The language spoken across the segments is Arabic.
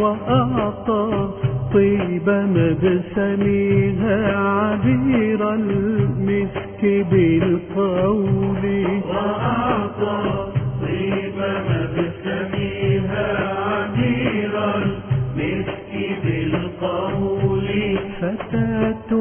وأعطى طيب مبسمها عبير المسك بالقول، وأعطى طيب مبسمها عبير المسك بالقول. فتاة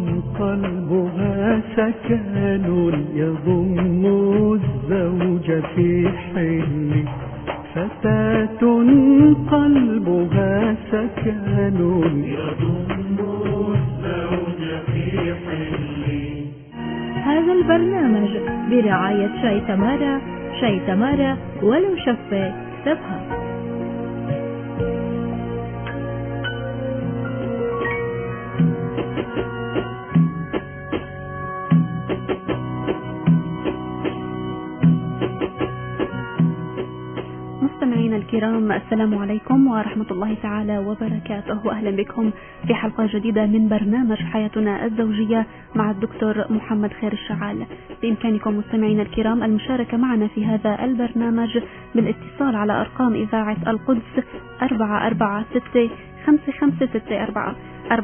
قلبها سكن يضم الزوج في حل، فتاة قلبها سكن يضم الزوج في حل. هذا البرنامج برعاية شاي تمارا، شاي تمارا ولو شفة تبهى. مستمعينا الكرام، السلام عليكم ورحمة الله تعالى وبركاته، وأهلا بكم في حلقة جديدة من برنامج حياتنا الزوجية مع الدكتور محمد خير الشعال. بإمكانكم مستمعينا الكرام المشاركة معنا في هذا البرنامج بالاتصال على أرقام إذاعة القدس 446-5564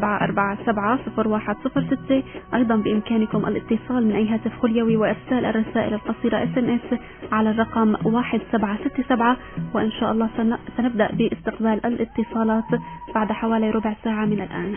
447-0106. أيضا بإمكانكم الاتصال من أي هاتف خليوي وإرسال الرسائل القصيرة SMS على الرقم 1767. وإن شاء الله سنبدأ باستقبال الاتصالات بعد حوالي ربع ساعة من الآن.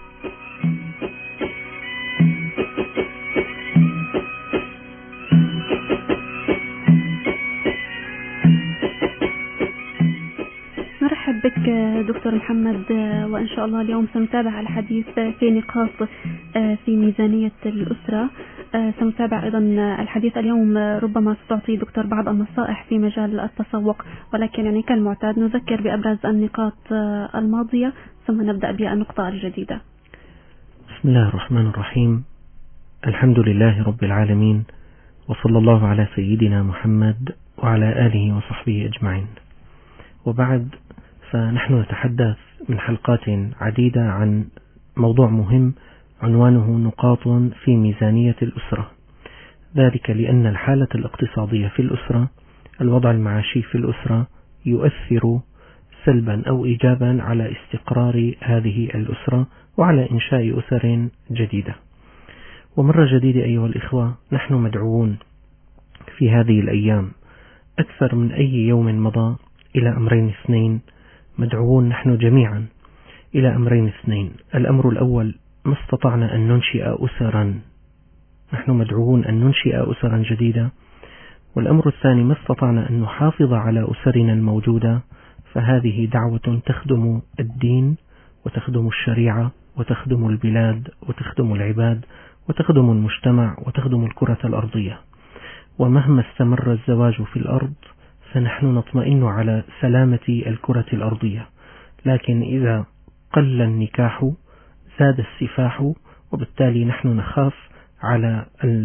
نرحب بك دكتور محمد، وإن شاء الله اليوم سنتابع الحديث في نقاط في ميزانية الأسرة. سنتابع أيضا الحديث اليوم، ربما ستعطي دكتور بعض النصائح في مجال التسوق، ولكن يعني كالمعتاد نذكر بأبرز النقاط الماضية ثم نبدأ بالنقطة الجديدة. بسم الله الرحمن الرحيم. الحمد لله رب العالمين، وصلى الله على سيدنا محمد وعلى آله وصحبه أجمعين. وبعد، فنحن نتحدث من حلقات عديدة عن موضوع مهم عنوانه نقاط في ميزانية الأسرة، ذلك لأن الحالة الاقتصادية في الأسرة، الوضع المعاشي في الأسرة، يؤثر سلبا أو إيجابا على استقرار هذه الأسرة وعلى إنشاء أسر جديدة. ومرة جديدة أيها الإخوة، نحن مدعوون في هذه الأيام أكثر من أي يوم مضى إلى أمرين اثنين. مدعوون نحن جميعا إلى أمرين اثنين. الأمر الأول، ما استطعنا أن ننشئ أسرا، نحن مدعوون أن ننشئ أسرا جديدة. والأمر الثاني، ما استطعنا أن نحافظ على أسرنا الموجودة، فهذه دعوة تخدم الدين وتخدم الشريعة وتخدم البلاد وتخدم العباد وتخدم المجتمع وتخدم الكرة الأرضية. ومهما استمر الزواج في الأرض فنحن نطمئن على سلامة الكرة الأرضية، لكن إذا قل النكاح زاد السفاح، وبالتالي نحن نخاف على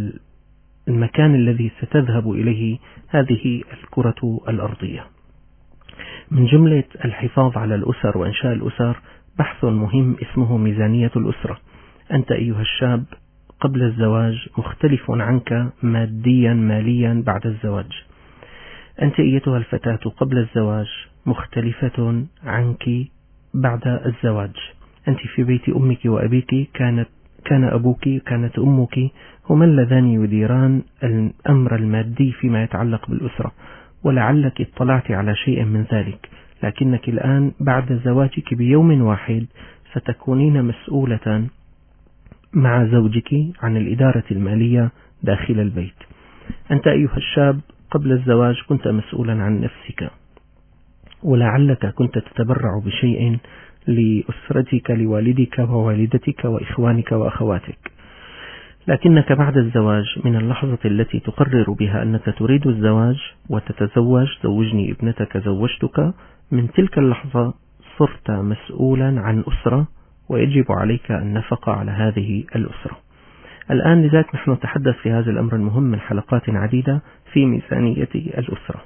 المكان الذي ستذهب إليه هذه الكرة الأرضية. من جملة الحفاظ على الأسر وإنشاء الأسر بحث مهم اسمه ميزانية الأسرة. أنت أيها الشاب قبل الزواج مختلف عنك ماليا بعد الزواج. أنت أيتها الفتاة قبل الزواج مختلفة عنك بعد الزواج. أنت في بيت أمك وأبيك، كان أبوك كانت أمك هما اللذان يديران الأمر المادي فيما يتعلق بالأسرة، ولعلك اطلعت على شيء من ذلك، لكنك الآن بعد زواجك بيوم واحد ستكونين مسؤولة مع زوجك عن الإدارة المالية داخل البيت. أنت أيها الشاب قبل الزواج كنت مسؤولا عن نفسك، ولعلك كنت تتبرع بشيء لأسرتك، لوالدك ووالدتك وإخوانك وأخواتك، لكنك بعد الزواج من اللحظة التي تقرر بها أنك تريد الزواج وتتزوج، زوجني ابنتك زوجتك، من تلك اللحظة صرت مسؤولا عن أسرة ويجب عليك النفقة على هذه الأسرة. الآن لذلك نحن نتحدث في هذا الأمر المهم من حلقات عديدة في ميزانية الأسرة.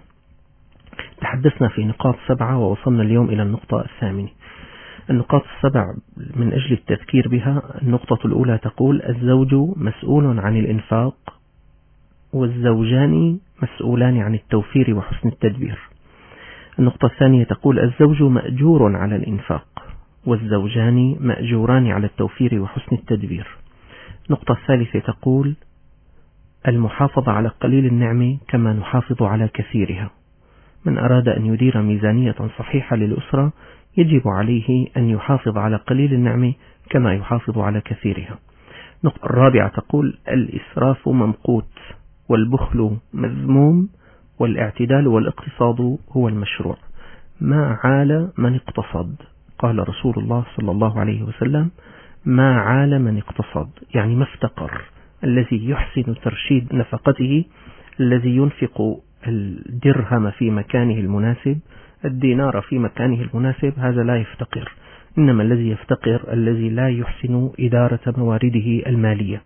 تحدثنا في نقاط 7 ووصلنا اليوم إلى النقطة 8. النقاط 7 من أجل التذكير بها: النقطة الأولى تقول الزوج مسؤول عن الإنفاق، والزوجان مسؤولان عن التوفير وحسن التدبير. النقطة الثانية تقول الزوج مأجور على الإنفاق والزوجان مأجوران على التوفير وحسن التدبير. النقطة الثالثة تقول المحافظة على قليل النعمة كما نحافظ على كثيرها. من أراد أن يدير ميزانية صحيحة للأسرة يجب عليه أن يحافظ على قليل النعمة كما يحافظ على كثيرها. النقطة الرابعة تقول الإسراف ممقوت والبخل مذموم والاعتدال والاقتصاد هو المشروع. ما عال من اقتصد، قال رسول الله صلى الله عليه وسلم ما عال من اقتصد، يعني ما افتقر. الذي يحسن ترشيد نفقته، الذي ينفق الدرهم في مكانه المناسب، الدينار في مكانه المناسب، هذا لا يفتقر. إنما الذي يفتقر الذي لا يحسن إدارة موارده المالية.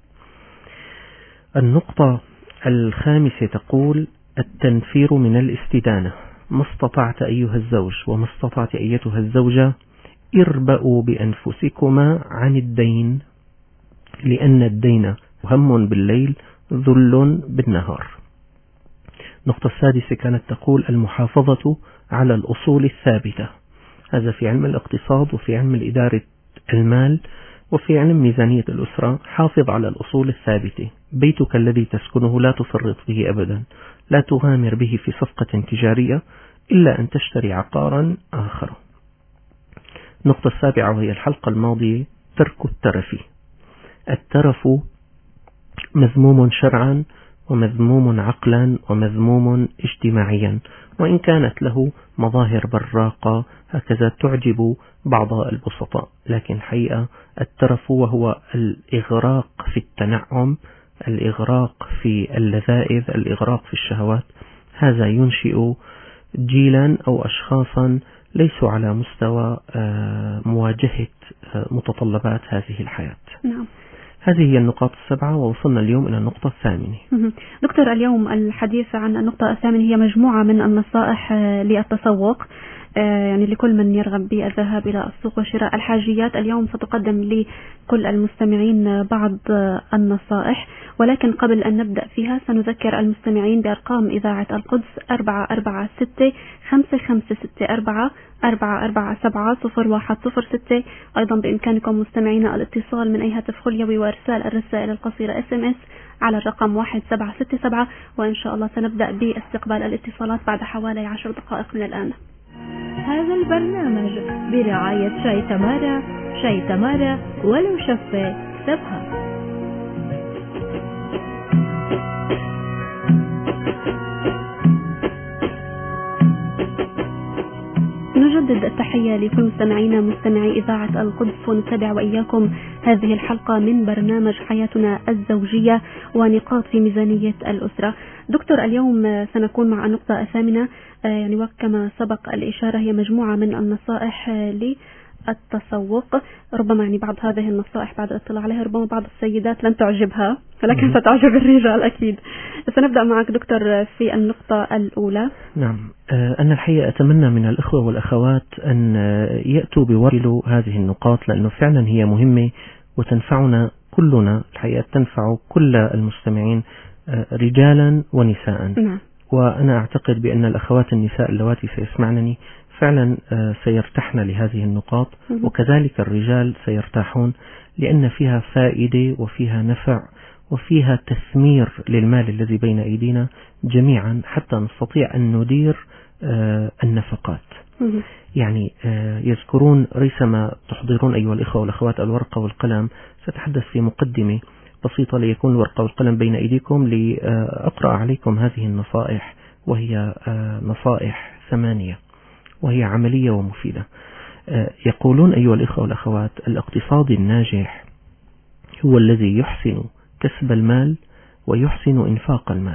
النقطة الخامسة تقول التنفير من الاستدانة. ما استطعت أيها الزوج وما استطعت أيتها الزوجة اربأوا بأنفسكما عن الدين، لأن الدين هم بالليل ذل بالنهار. النقطة السادسة كانت تقول المحافظة على الأصول الثابتة. هذا في علم الاقتصاد وفي علم إدارة المال وفي علم ميزانية الأسرة. حافظ على الأصول الثابتة. بيتك الذي تسكنه لا تفرط به أبدا، لا تغامر به في صفقة تجارية إلا أن تشتري عقارا آخر. النقطة السابعة وهي الحلقة الماضية ترك الترف. الترف مذموم شرعا ومذموم عقلا ومذموم اجتماعيا، وإن كانت له مظاهر براقة هكذا تعجب بعض البسطاء، لكن حقيقة الترف وهو الإغراق في التنعم، الإغراق في اللذائذ، الإغراق في الشهوات، هذا ينشئ جيلا أو أشخاصا ليسوا على مستوى مواجهة متطلبات هذه الحياة. نعم. هذه هي النقاط السبعة، ووصلنا اليوم إلى النقطة الثامنة. دكتور، اليوم الحديث عن النقطة الثامنة هي مجموعة من النصائح للتسوق، يعني لكل من يرغب بالذهاب إلى السوق وشراء الحاجيات. اليوم ستقدم لكل المستمعين بعض النصائح، ولكن قبل أن نبدأ فيها سنذكر المستمعين بأرقام إذاعة القدس 446-564-4474-0106. أيضا بإمكانكم مستمعينا الاتصال من أي هاتف خليوي وإرسال الرسائل القصيرة SMS على الرقم 1767. وإن شاء الله سنبدأ باستقبال الاتصالات بعد حوالي 10 دقائق من الآن. هذا البرنامج برعاية شاي تمارا. شاي تمارا ولو شفة سبها. نجدد التحية لكل مستمعينا مستمعي إذاعة القدس، ونتابع وإياكم هذه الحلقة من برنامج حياتنا الزوجية ونقاط في ميزانية الأسرة. دكتور، اليوم سنكون مع النقطة الثامنة، يعني وكما سبق الإشارة هي مجموعة من النصائح للتسوق. ربما يعني بعض هذه النصائح بعد الاطلاع عليها ربما بعض السيدات لن تعجبها، ولكن ستعجب الرجال أكيد. سنبدأ معك دكتور في النقطة الأولى. نعم، أنا الحقيقة أتمنى من الأخوة والأخوات أن يأتوا بوصل هذه النقاط، لأنه فعلا هي مهمة وتنفعنا كلنا، الحقيقة تنفع كل المستمعين رجالا ونساء. نعم. وأنا أعتقد بأن الأخوات النساء اللواتي سيسمعنني فعلا سيرتحن لهذه النقاط، وكذلك الرجال سيرتاحون، لأن فيها فائدة وفيها نفع وفيها تثمير للمال الذي بين أيدينا جميعا، حتى نستطيع أن ندير النفقات. يعني يذكرون ريثما تحضرون أيها الإخوة والأخوات الورقة والقلم، سأتحدث في مقدمة بسيطة ليكون الورقة والقلم بين أيديكم لأقرأ عليكم هذه النصائح، وهي نصائح 8 وهي عملية ومفيدة. يقولون أيها الإخوة والأخوات الاقتصاد الناجح هو الذي يحسن كسب المال ويحسن إنفاق المال.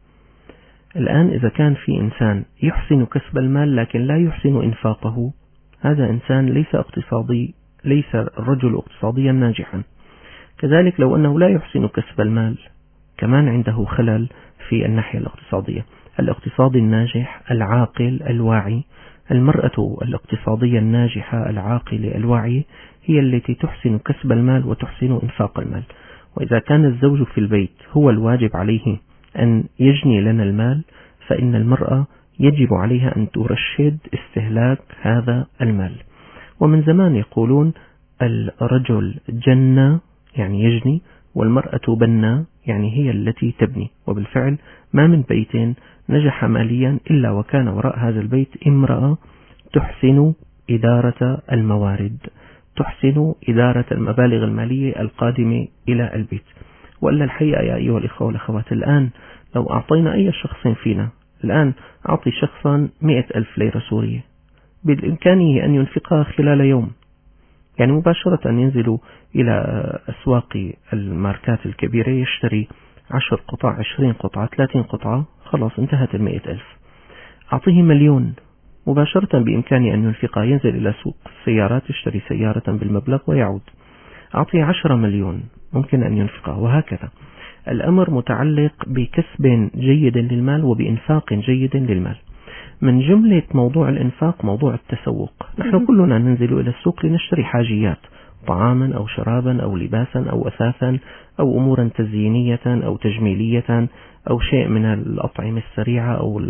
الآن إذا كان في إنسان يحسن كسب المال لكن لا يحسن إنفاقه، هذا إنسان ليس اقتصادي، ليس الرجل اقتصاديا ناجحا. كذلك لو أنه لا يحسن كسب المال كمان عنده خلل في الناحية الاقتصادية. الاقتصاد الناجح العاقل الواعي، المرأة الاقتصادية الناجحة العاقلة الواعية هي التي تحسن كسب المال وتحسن إنفاق المال. وإذا كان الزوج في البيت هو الواجب عليه أن يجني لنا المال، فإن المرأة يجب عليها أن ترشد استهلاك هذا المال. ومن زمان يقولون الرجل جنى يعني يجني، والمرأة بنى يعني هي التي تبني. وبالفعل ما من بيت نجح ماليا إلا وكان وراء هذا البيت امرأة تحسن إدارة الموارد، تحسن إدارة المبالغ المالية القادمة إلى البيت. وإلا الحقيقة يا أيها الإخوة والأخوات، الآن لو أعطينا أي شخص فينا، الآن أعطي شخصا 100,000 ليرة سورية، بالإمكانه أن ينفقها خلال يوم، يعني مباشرة ينزل إلى أسواق الماركات الكبيرة يشتري 10 قطع 20 قطعة 30 قطعة، خلاص انتهت 100,000. أعطيه 1,000,000 مباشرة بإمكانه أن ينفقها، ينزل إلى سوق السيارات يشتري سيارة بالمبلغ ويعود. أعطيه 10 مليون ممكن أن ينفقها، وهكذا. الأمر متعلق بكسب جيد للمال وبإنفاق جيد للمال. من جملة موضوع الإنفاق موضوع التسوق. نحن كلنا ننزل إلى السوق لنشتري حاجيات، طعاما أو شرابا أو لباسا أو أثاثا أو أمورا تزيينية أو تجميلية أو شيء من الأطعمة السريعة أو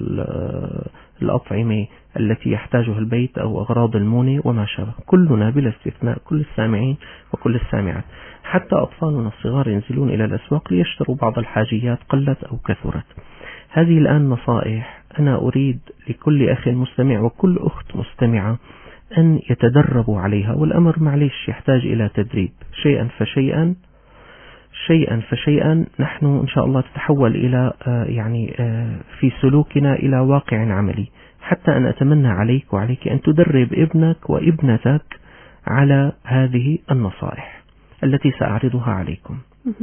الأطعمة التي يحتاجها البيت أو أغراض المونة وما شابه. كلنا بلا استثناء، كل السامعين وكل السامعات، حتى أطفالنا الصغار ينزلون إلى الأسواق ليشتروا بعض الحاجيات قلت أو كثرت. هذه الآن نصائح أنا أريد لكل أخ مستمع وكل أخت مستمعة أن يتدربوا عليها، والأمر معليش يحتاج إلى تدريب، شيئا فشيئا شيئا فشيئا نحن إن شاء الله تتحول إلى في سلوكنا إلى واقع عملي. حتى أن أتمنى عليك وعليك أن تدرب ابنك وابنتك على هذه النصائح التي سأعرضها عليكم.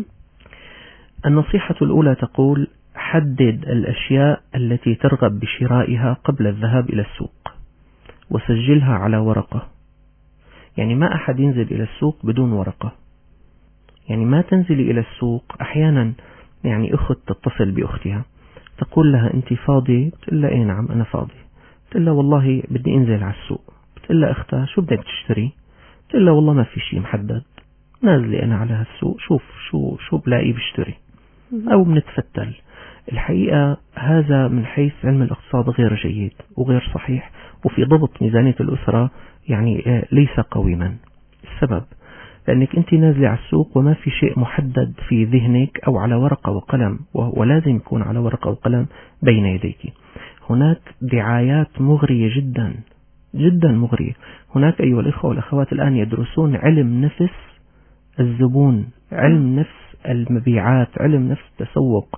النصيحة الأولى تقول: حدد الأشياء التي ترغب بشرائها قبل الذهاب إلى السوق وسجلها على ورقة. يعني ما أحد ينزل إلى السوق بدون ورقة، يعني ما تنزلي إلى السوق. أحيانا أخت تتصل بأختها تقول لها: أنت فاضي؟ بتقول لها: إيه نعم أنا فاضي. بتقول لها: والله بدي أنزل على السوق. بتقول لها أختها: شو بدك تشتري؟ بتقول لها: والله ما في شيء محدد، نازلي أنا على هالسوق، شوف شو بلاقي بشتري، أو بنتفتل. الحقيقة هذا من حيث علم الاقتصاد غير جيد وغير صحيح، وفي ضبط ميزانية الأسرة ليس قويما. السبب لأنك أنت نازلة على السوق وما في شيء محدد في ذهنك أو على ورقة وقلم، ولازم يكون على ورقة وقلم بين يديك. هناك دعايات مغرية جدا جدا مغرية. هناك أيها الإخوة والأخوات الآن يدرسون علم نفس الزبون، علم نفس المبيعات، علم نفس التسوق.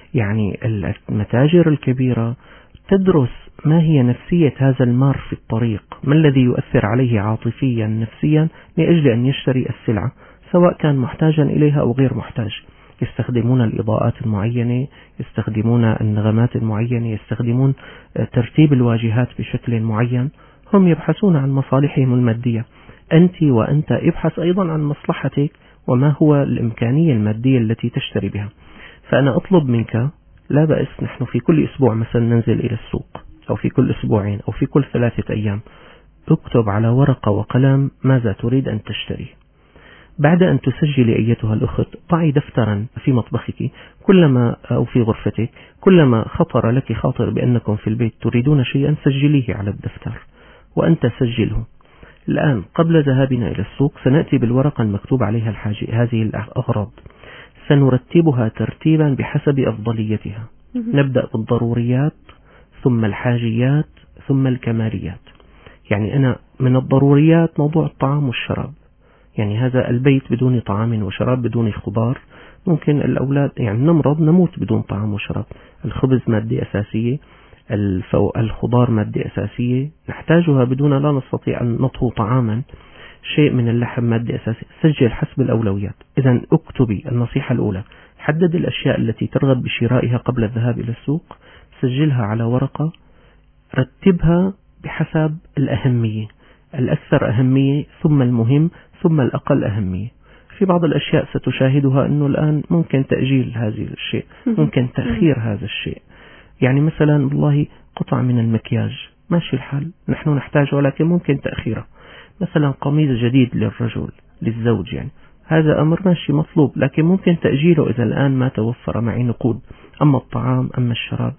المتاجر الكبيرة تدرس ما هي نفسية هذا المار في الطريق، ما الذي يؤثر عليه عاطفيا نفسيا لأجل أن يشتري السلعة، سواء كان محتاجا إليها أو غير محتاج. يستخدمون الإضاءات المعينة، يستخدمون النغمات المعينة، يستخدمون ترتيب الواجهات بشكل معين. هم يبحثون عن مصالحهم المادية. أنت وأنت ابحث أيضا عن مصلحتك وما هو الإمكانية المادية التي تشتري بها. فأنا أطلب منك، لا بأس نحن في كل أسبوع مثلا ننزل إلى السوق، أو في كل أسبوعين، أو في كل 3 أيام، اكتب على ورقة وقلم ماذا تريد أن تشتري. بعد أن تسجلي أيتها الأخت، ضعي دفترا في مطبخك كلما أو في غرفتك، كلما خطر لك خاطر بأنكم في البيت تريدون شيئا سجليه على الدفتر وأنت سجله. الآن قبل ذهابنا إلى السوق سنأتي بالورقة المكتوب عليها هذه الأغراض، سنرتبها ترتيبا بحسب أفضليتها. نبدأ بالضروريات، ثم الحاجيات، ثم الكماليات. أنا من الضروريات موضوع الطعام والشراب، هذا البيت بدون طعام وشراب، بدون خضار ممكن الأولاد نمرض، نموت بدون طعام وشراب. الخبز مادة أساسية، الخضار مادة أساسية نحتاجها، بدون لا نستطيع أن نطهو طعاما. شيء من اللحم مادة أساسية. سجل حسب الأولويات. إذن اكتبي النصيحة الأولى: حدد الأشياء التي ترغب بشرائها قبل الذهاب إلى السوق، سجلها على ورقة، رتبها بحسب الأهمية، الأكثر أهمية، ثم المهم، ثم الأقل أهمية. في بعض الأشياء ستشاهدها أنه الآن ممكن تأجيل هذا الشيء، ممكن تأخير هذا الشيء. مثلا والله قطع من المكياج ماشي الحال، نحن نحتاجه ولكن ممكن تأخيره. مثلا قميص جديد للرجل للزوج، هذا أمر ماشي مطلوب، لكن ممكن تأجيله إذا الآن ما توفر معي نقود. أما الطعام، أما الشراب،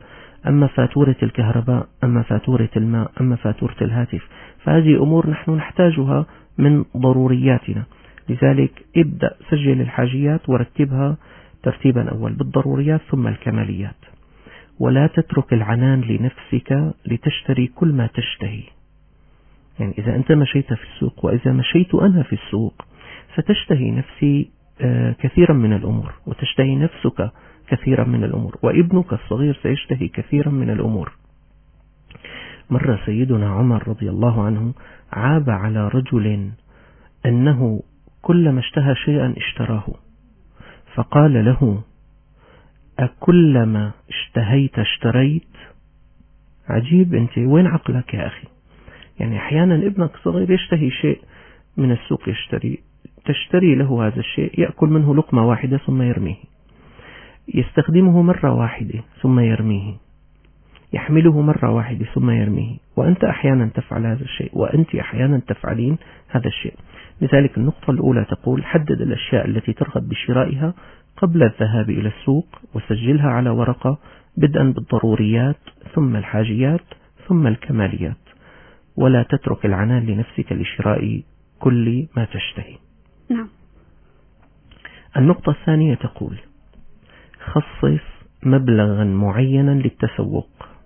أما فاتورة الكهرباء، أما فاتورة الماء، أما فاتورة الهاتف. فهذه أمور نحن نحتاجها من ضرورياتنا. لذلك ابدأ سجل الحاجيات ورتبها ترتيبا أول بالضروريات ثم الكماليات. ولا تترك العنان لنفسك لتشتري كل ما تشتهي. يعني إذا أنت مشيت في السوق وإذا مشيت أنا في السوق ستشتهي نفسي كثيرا من الأمور، وتشتهي نفسك كثيرا من الأمور، وابنك الصغير سيشتهي كثيرا من الأمور. مرة سيدنا عمر رضي الله عنه عاب على رجل أنه كلما اشتهى شيئا اشتراه، فقال له: أكلما اشتهيت اشتريت؟ عجيب، أنت وين عقلك يا أخي؟ يعني أحيانا ابنك صغير يشتهي شيء من السوق، تشتري له هذا الشيء، يأكل منه لقمة واحدة ثم يرميه، يستخدمه مرة واحدة ثم يرميه، يحمله مرة واحدة ثم يرميه، وأنت أحيانا تفعل هذا الشيء، وأنت أحيانا تفعلين هذا الشيء. لذلك النقطة الأولى تقول: حدد الأشياء التي ترغب بشرائها قبل الذهاب إلى السوق، وسجلها على ورقة بدءا بالضروريات ثم الحاجيات ثم الكماليات. ولا تترك العنان لنفسك لشراء كل ما تشتهي. نعم. النقطة الثانية تقول: خصص مبلغا معينا للتسوق.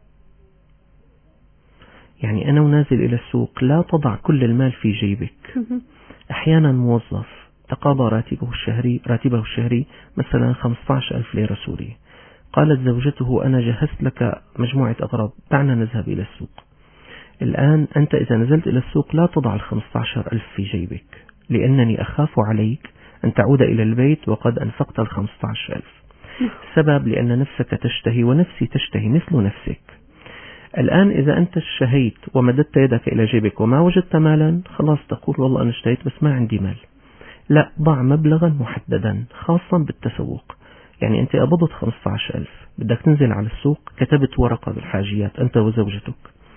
يعني أنا ونازل إلى السوق لا تضع كل المال في جيبك. أحيانا موظف تقاضى راتبه الشهري مثلا 15,000 ليرة سورية، قالت زوجته: أنا جهزت لك مجموعة أغراض، دعنا نذهب إلى السوق. الآن أنت إذا نزلت إلى السوق لا تضع 15,000 في جيبك، لأنني أخاف عليك أن تعود إلى البيت وقد أنفقت 15,000. سبب لأن نفسك تشتهي ونفسي تشتهي مثل نفسك. الآن إذا أنت اشتهيت ومددت يدك إلى جيبك وما وجدت مالا، خلاص تقول: والله أنا اشتهيت بس ما عندي مال. لا، ضع مبلغا محددا خاصا بالتسوق. يعني أنت قبضت 15,000، بدك تنزل على السوق، كتبت ورقة بالحاجيات أنت وزوجتك،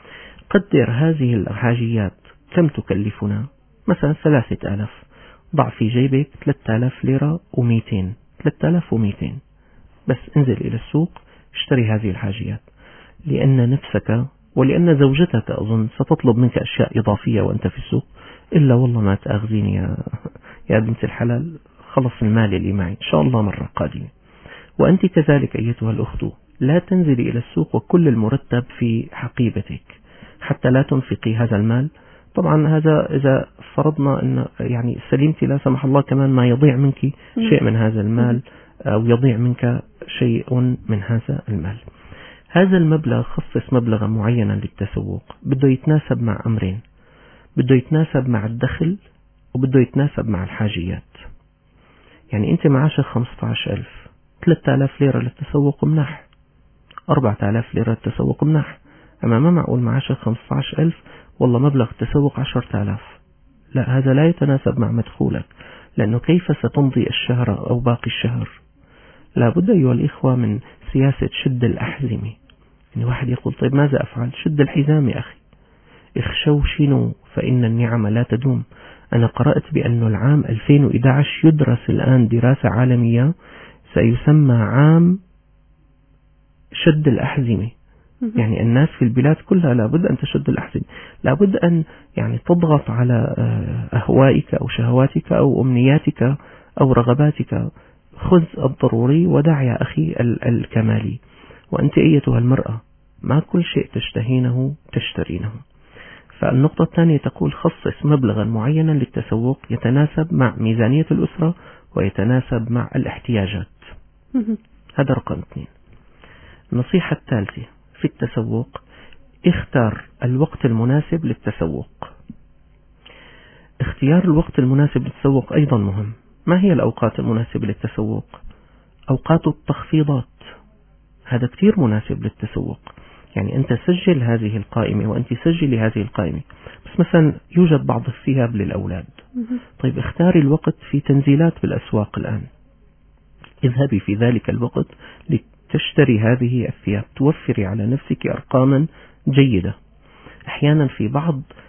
قدر هذه الحاجيات كم تكلفنا، مثلا 3,000، ضع في جيبك 3,000 ليرة و200، 3,200 بس. انزل إلى السوق اشتري هذه الحاجيات، لأن نفسك ولأن زوجتك أظن ستطلب منك أشياء إضافية وأنت في السوق. إلا والله ما تأخذيني يا بنت الحلال، خلص المال اللي معي إن شاء الله مرة قادمة. وأنت كذلك أيتها الأخت، لا تنزلي إلى السوق وكل المرتب في حقيبتك حتى لا تنفقي هذا المال. طبعا هذا إذا فرضنا أن يعني سليمتي لا سمح الله كمان ما يضيع منك شيء من هذا المال، أو يضيع منك شيء من هذا المال. هذا المبلغ خصص مبلغا معينا للتسوق، بده يتناسب مع أمرين: بده يتناسب مع الدخل، وبده يتناسب مع الحاجيات. يعني أنت معاشك 15,000، 3,000 ليرة للتسوق مناح، 4,000 ليرة للتسوق مناح. أما ما معقول معاشك 15,000 والله مبلغ التسوق 10,000. لا، هذا لا يتناسب مع مدخولك، لأنه كيف ستمضي الشهر أو باقي الشهر؟ لا بد أيها الإخوة من سياسة شد الأحزمة. يعني واحد يقول: طيب ماذا أفعل؟ شد الحزام يا أخي، اخشوشنوا فإن النعم لا تدوم. أنا قرأت بأن العام 2011 يدرس الآن دراسة عالمية سيسمى عام شد الأحزمة. يعني الناس في البلاد كلها لابد أن تشد الأحزمة، لابد أن يعني تضغط على أهوائك أو شهواتك أو أمنياتك أو رغباتك. خذ الضروري ودع يا أخي الكمالي. وأنت أيتها المرأة ما كل شيء تشتهينه تشترينه. فالنقطة الثانية تقول: خصص مبلغا معينا للتسوق يتناسب مع ميزانية الأسرة ويتناسب مع الاحتياجات. هذا رقم 2. النصيحة الثالثة في التسوق: اختار الوقت المناسب للتسوق. اختيار الوقت المناسب للتسوق أيضا مهم. ما هي الأوقات المناسبة للتسوق؟ أوقات التخفيضات، هذا كثير مناسب للتسوق. يعني أنت سجل هذه القائمة وأنت سجلي هذه القائمة. بس مثلا يوجد بعض الثياب للأولاد، طيب اختاري الوقت في تنزيلات بالأسواق الآن، اذهبي في ذلك الوقت لتشتري هذه الثياب، توفري على نفسك أرقاما جيدة. أحيانا في بعض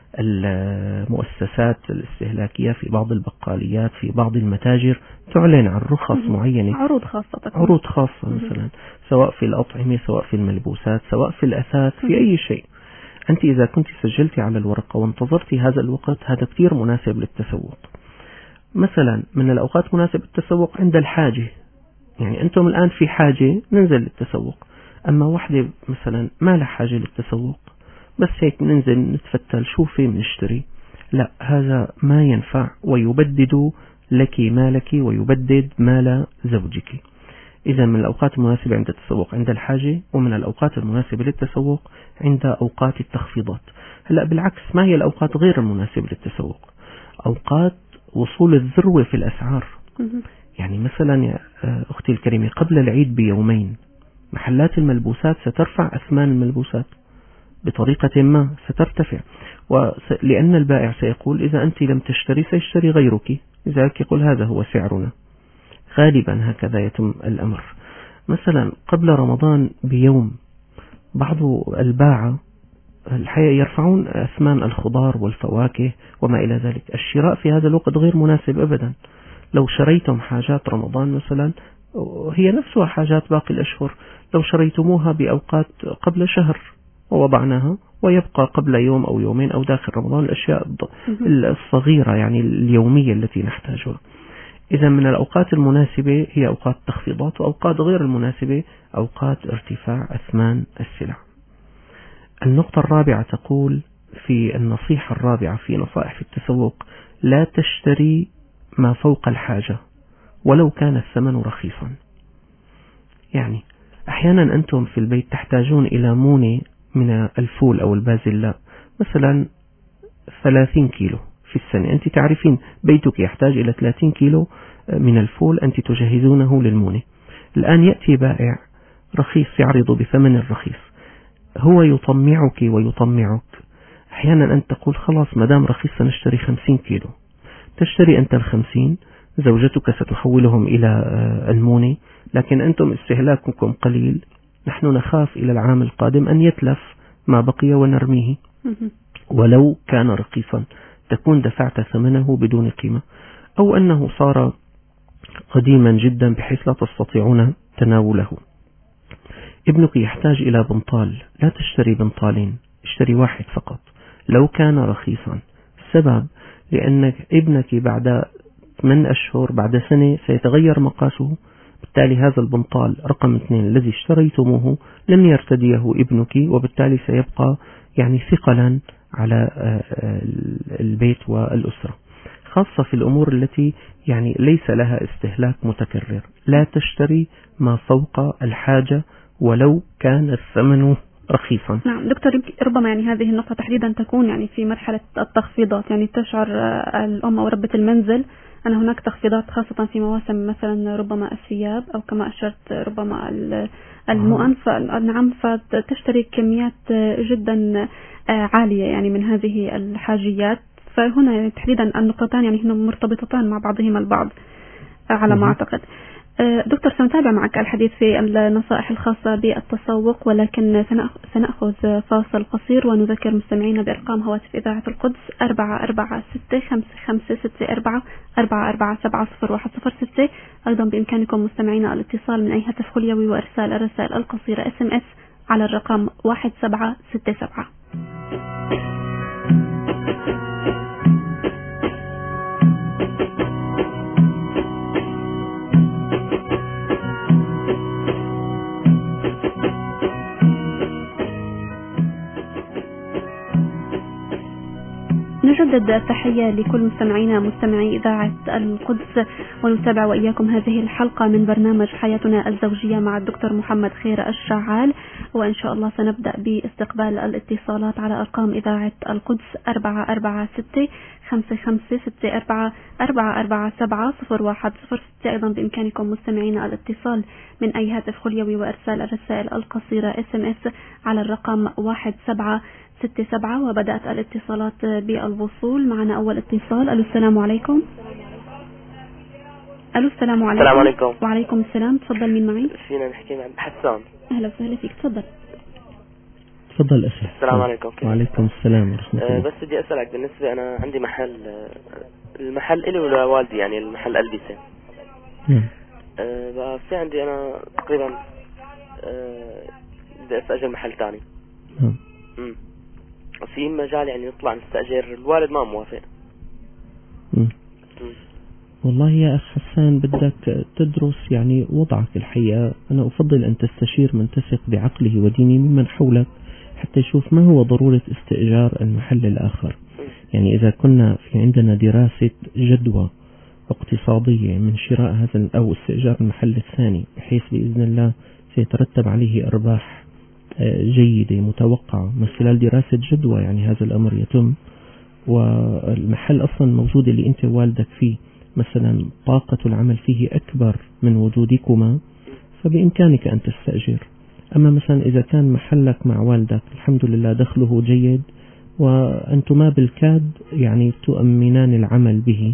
المؤسسات الاستهلاكية، في بعض البقاليات، في بعض المتاجر تعلن عن رخص معينة، عروض خاصة مثلا، سواء في الأطعمة، سواء في الملبوسات، سواء في الأثاث، في أي شيء. أنت إذا كنت سجلتي على الورقة وانتظرتي هذا الوقت، هذا كثير مناسب للتسوق. مثلا من الأوقات مناسب التسوق عند الحاجة، يعني أنتم الآن في حاجة ننزل للتسوق. أما واحدة مثلا ما لها حاجة للتسوق، بس هيك ننزل نتفتل شو في بنشتري، لا، هذا ما ينفع، ويبدد لك مالك ويبدد مال زوجك. إذا من الأوقات المناسبة عند التسوق عند الحاجة، ومن الأوقات المناسبة للتسوق عند أوقات التخفيضات. هلا بالعكس، ما هي الأوقات غير المناسبة للتسوق؟ أوقات وصول الذروة في الأسعار. يعني مثلا يا أختي الكريمة، قبل العيد بيومين محلات الملبوسات سترفع أثمان الملبوسات بطريقة ما، سترتفع، لأن البائع سيقول إذا أنت لم تشتري سيشتري غيرك، لذلك يقول هذا هو سعرنا. غالبا هكذا يتم الأمر. مثلا قبل رمضان بيوم بعض الباعة الحقيقة يرفعون أثمان الخضار والفواكه وما إلى ذلك. الشراء في هذا الوقت غير مناسب أبدا. لو شريتم حاجات رمضان مثلا هي نفسها حاجات باقي الأشهر، لو شريتموها بأوقات قبل شهر ووضعناها، ويبقى قبل يوم أو يومين أو داخل رمضان الأشياء الصغيرة يعني اليومية التي نحتاجها. إذا من الأوقات المناسبة هي أوقات تخفيضات، وأوقات غير المناسبة أوقات ارتفاع أثمان السلع. النقطة الرابعة تقول في النصيحة الرابعة في نصائح في التسوق: لا تشتري ما فوق الحاجة ولو كان الثمن رخيصا. يعني أحيانا أنتم في البيت تحتاجون إلى مونة من الفول أو البازلاء مثلا 30 كيلو في السنة، أنت تعرفين بيتك يحتاج إلى 30 كيلو من الفول أنت تجهزونه للمونة. الآن يأتي بائع رخيص يعرض بثمن رخيص، هو يطمعك ويطمعك. أحيانا أنت تقول خلاص مدام رخيص سنشتري 50 كيلو، تشتري أنت 50، زوجتك ستحولهم إلى المونة، لكن أنتم استهلاككم قليل، نحن نخاف إلى العام القادم أن يتلف ما بقي ونرميه ولو كان رخيصا، تكون دفعت ثمنه بدون قيمة، أو أنه صار قديما جدا بحيث لا تستطيعون تناوله. ابنك يحتاج إلى بنطال، لا تشتري بنطالين، اشتري واحد فقط لو كان رخيصا. السبب لأن ابنك بعد 8 أشهر بعد سنة سيتغير مقاسه، بالتالي هذا البنطال رقم 2 الذي اشتريتموه لن يرتديه ابنك، وبالتالي سيبقى يعني ثقلا على البيت والأسرة، خاصة في الأمور التي يعني ليس لها استهلاك متكرر. لا تشتري ما فوق الحاجة ولو كان الثمن رخيصا. نعم دكتور، ربما يعني هذه النقطة تحديدا تكون يعني في مرحلة التخفيضات، يعني تشعر الأم أو ربة المنزل أن هناك تخفيضات خاصة في مواسم مثلا ربما الثياب أو كما أشرت ربما المؤن، نعم، فتشتري كميات جدا عالية يعني من هذه الحاجيات. فهنا يعني تحديدا النقطتان يعني هنا مرتبطتان مع بعضهما البعض على ما أعتقد. دكتور، سنتابع معك الحديث في النصائح الخاصة بالتسوق، ولكن سنأخذ فاصل قصير ونذكر مستمعينا بأرقام هواتف إذاعة القدس 446-5564-4470-106. أيضا بإمكانكم مستمعينا الاتصال من أي هاتف خليوي وإرسال الرسائل القصيرة SMS على الرقم 1767. نجدد التحية لكل مستمعينا مستمعي إذاعة القدس، ونتابع وإياكم هذه الحلقة من برنامج حياتنا الزوجية مع الدكتور محمد خير الشعال. وإن شاء الله سنبدأ باستقبال الاتصالات على أرقام إذاعة القدس 446-5564-4470-106. أيضا بإمكانكم مستمعينا الاتصال من أي هاتف خليوي وإرسال الرسائل القصيرة SMS على الرقم 1767. وبدأت الاتصالات بالوصول. معنا أول اتصال. ألو، السلام عليكم. ألو، السلام عليكم. السلام عليكم. وعليكم السلام. تفضل، مين معي؟ فينا نحكي مع حسان. أهلا وسهلا فيك، تفضل. تفضل أخي. السلام عليكم. وعليكم السلام ورحمة الله. بس بدي أسألك، بالنسبة أنا عندي محل، المحل إلي ولا والدي، يعني المحل ألبسة. نعم. في عندي أنا تقريبا بدي أستأجر محل تاني. نعم. في مجال يعني نطلع نستأجر، الوالد ما موافق. والله يا أخ حسان بدك تدرس يعني وضعك الحقيقة. أنا أفضل أن تستشير من تثق بعقله ودينه ممن حولك حتى يشوف ما هو ضرورة استئجار المحل الآخر. يعني إذا كنا في عندنا دراسة جدوى اقتصادية من شراء هذا أو استئجار المحل الثاني بحيث بإذن الله سيترتب عليه أرباح جيدة متوقعة من خلال دراسة جدوى، يعني هذا الأمر يتم، والمحل أصلا موجود اللي أنت والدك فيه مثلا طاقة العمل فيه أكبر من وجودكما، فبإمكانك أن تستأجر. أما مثلا إذا كان محلك مع والدك الحمد لله دخله جيد وأنتما بالكاد يعني تؤمنان العمل به،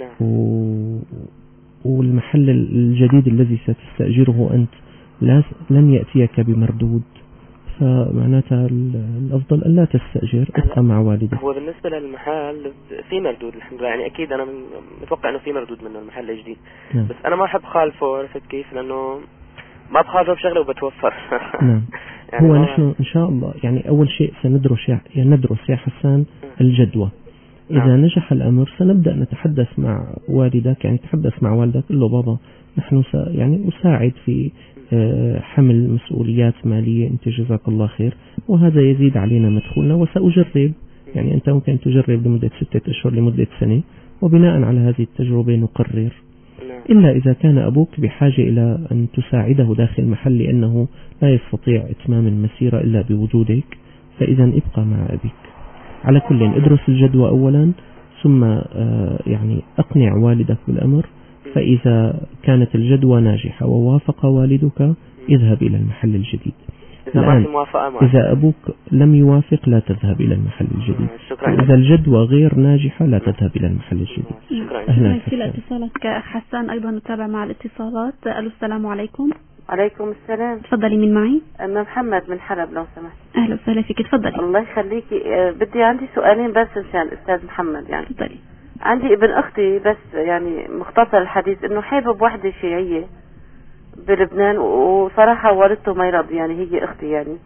والمحل الجديد الذي ستستأجره أنت لن يأتيك بمردود، فمعناتها الأفضل أن لا تستأجر، ابقى مع والدك. هو بالنسبة للمحل في مردود الحمد لله، يعني أكيد أنا متوقع أنه في مردود من المحل الجديد. نعم. بس أنا ما أحب خالفه، عرفت كيف؟ لأنه ما بخالفه بشغله وبتوفر. نعم. يعني هو نحن إن شاء الله يعني أول شيء سندرس يا حسان الجدوى. إذا نجح الأمر سنبدأ نتحدث مع والدك، يعني تحدث مع والدك قل له بابا نحن يعني أساعد في حمل مسؤوليات مالية، أنت جزاك الله خير، وهذا يزيد علينا مدخولنا، وسأجرب، يعني أنت ممكن تجرب لمدة 6 أشهر لمدة سنة، وبناء على هذه التجربة نقرر. إلا إذا كان أبوك بحاجة إلى أن تساعده داخل المحل لأنه لا يستطيع إتمام المسيرة إلا بوجودك، فإذا ابقى مع أبيك. على كل ادرس الجدوى أولا، ثم يعني أقنع والدك بالأمر، فإذا كانت الجدوى ناجحة ووافق والدك اذهب إلى المحل الجديد. الآن إذا أبوك لم يوافق لا تذهب إلى المحل الجديد. إذا الجدوى غير ناجحة لا تذهب إلى المحل الجديد. أهلا في اتصالك أخ حسان، أيضا نتابع مع الاتصالات. ألو السلام عليكم. عليكم السلام. تفضلي، من معي؟ أم محمد من حلب لو سمحت. أهلا وسهلا فيك، تفضلي. الله يخليكي. بدي عندي سؤالين بس مشان أستاذ محمد. يعني تفضلي. عندي ابن أختي، بس يعني مختصر الحديث إنه حابب وحدة شيعية بلبنان، وصراحة والدته ما يرضى، يعني هي أختي يعني،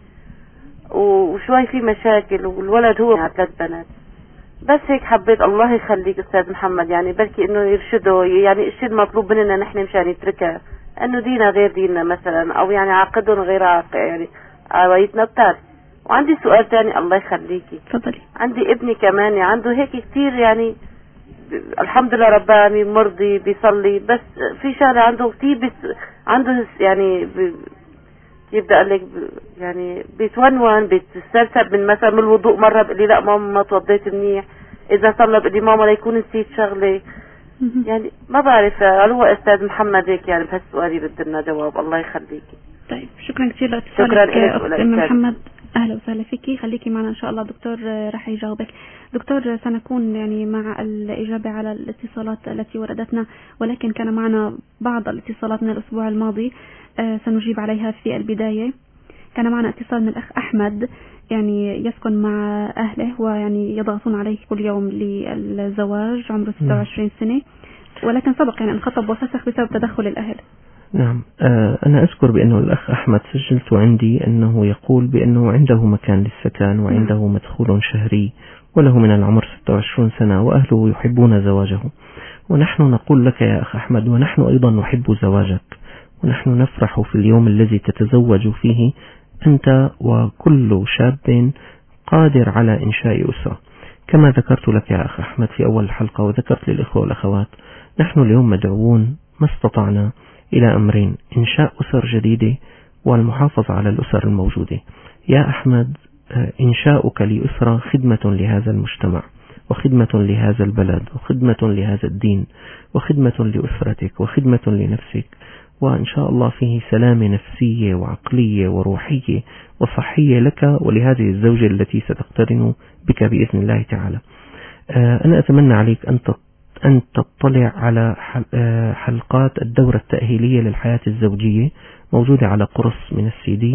وشوي في مشاكل، والولد هو مع 3 بنات. بس هيك حبيت الله يخليك أستاذ محمد يعني بركي إنه يرشده، يعني الشيء المطلوب مننا نحن مشان يتركها إنه دينا غير ديننا مثلا، أو يعني عقدهم غير يعني عوايتنا بتعرف. وعندي سؤال تاني الله يخليكي. تفضلي. عندي ابني كمان عنده هيك كتير، يعني الحمد لله رباني مرضي بيصلي، بس في شغله عنده كتير عنده يعني يبدأ أقول لك يعني بيتونون بيتسرسب من مثلا من الوضوء، مرة بقول لي لا ماما ما توضيت منيح، إذا صلى بقول لي ماما لا يكون نسيت شغلة. يعني ما بعرف هل هو أستاذ محمد هيك، يعني بهالسؤال بدنا جواب الله يخليكي. طيب شكرا كثير لاتصالك أخت محمد. أهلا وسهلا فيكي، خليكي معنا إن شاء الله. دكتور رح يجاوبك. دكتور سنكون يعني مع الإجابة على الاتصالات التي وردتنا، ولكن كان معنا بعض الاتصالات من الأسبوع الماضي سنجيب عليها في البداية. كان معنا اتصال من الأخ أحمد، يعني يسكن مع أهله ويعني يضغطون عليه كل يوم للزواج، عمره 26 سنة، ولكن سبق يعني انخطب وفسخ بسبب تدخل الأهل. نعم. أنا أذكر بأنه الأخ أحمد سجلت عندي أنه يقول بأنه عنده مكان للسكن وعنده مدخول شهري وله من العمر 26 سنة وأهله يحبون زواجه، ونحن نقول لك يا أخ أحمد ونحن أيضا نحب زواجك، ونحن نفرح في اليوم الذي تتزوج فيه أنت وكل شاب قادر على إنشاء أسرة. كما ذكرت لك يا أخ أحمد في أول الحلقة وذكرت للإخوة والأخوات، نحن اليوم مدعوون ما استطعنا إلى أمرين: إنشاء أسر جديدة والمحافظة على الأسر الموجودة. يا أحمد، إنشاؤك لأسرة خدمة لهذا المجتمع وخدمة لهذا البلد وخدمة لهذا الدين وخدمة لأسرتك وخدمة لنفسك، وإن شاء الله فيه سلامة نفسية وعقلية وروحية وصحية لك ولهذه الزوجة التي ستقترن بك بإذن الله تعالى. أنا أتمنى عليك أن تطلع على حلقات الدورة التأهيلية للحياة الزوجية موجودة على قرص من السي دي.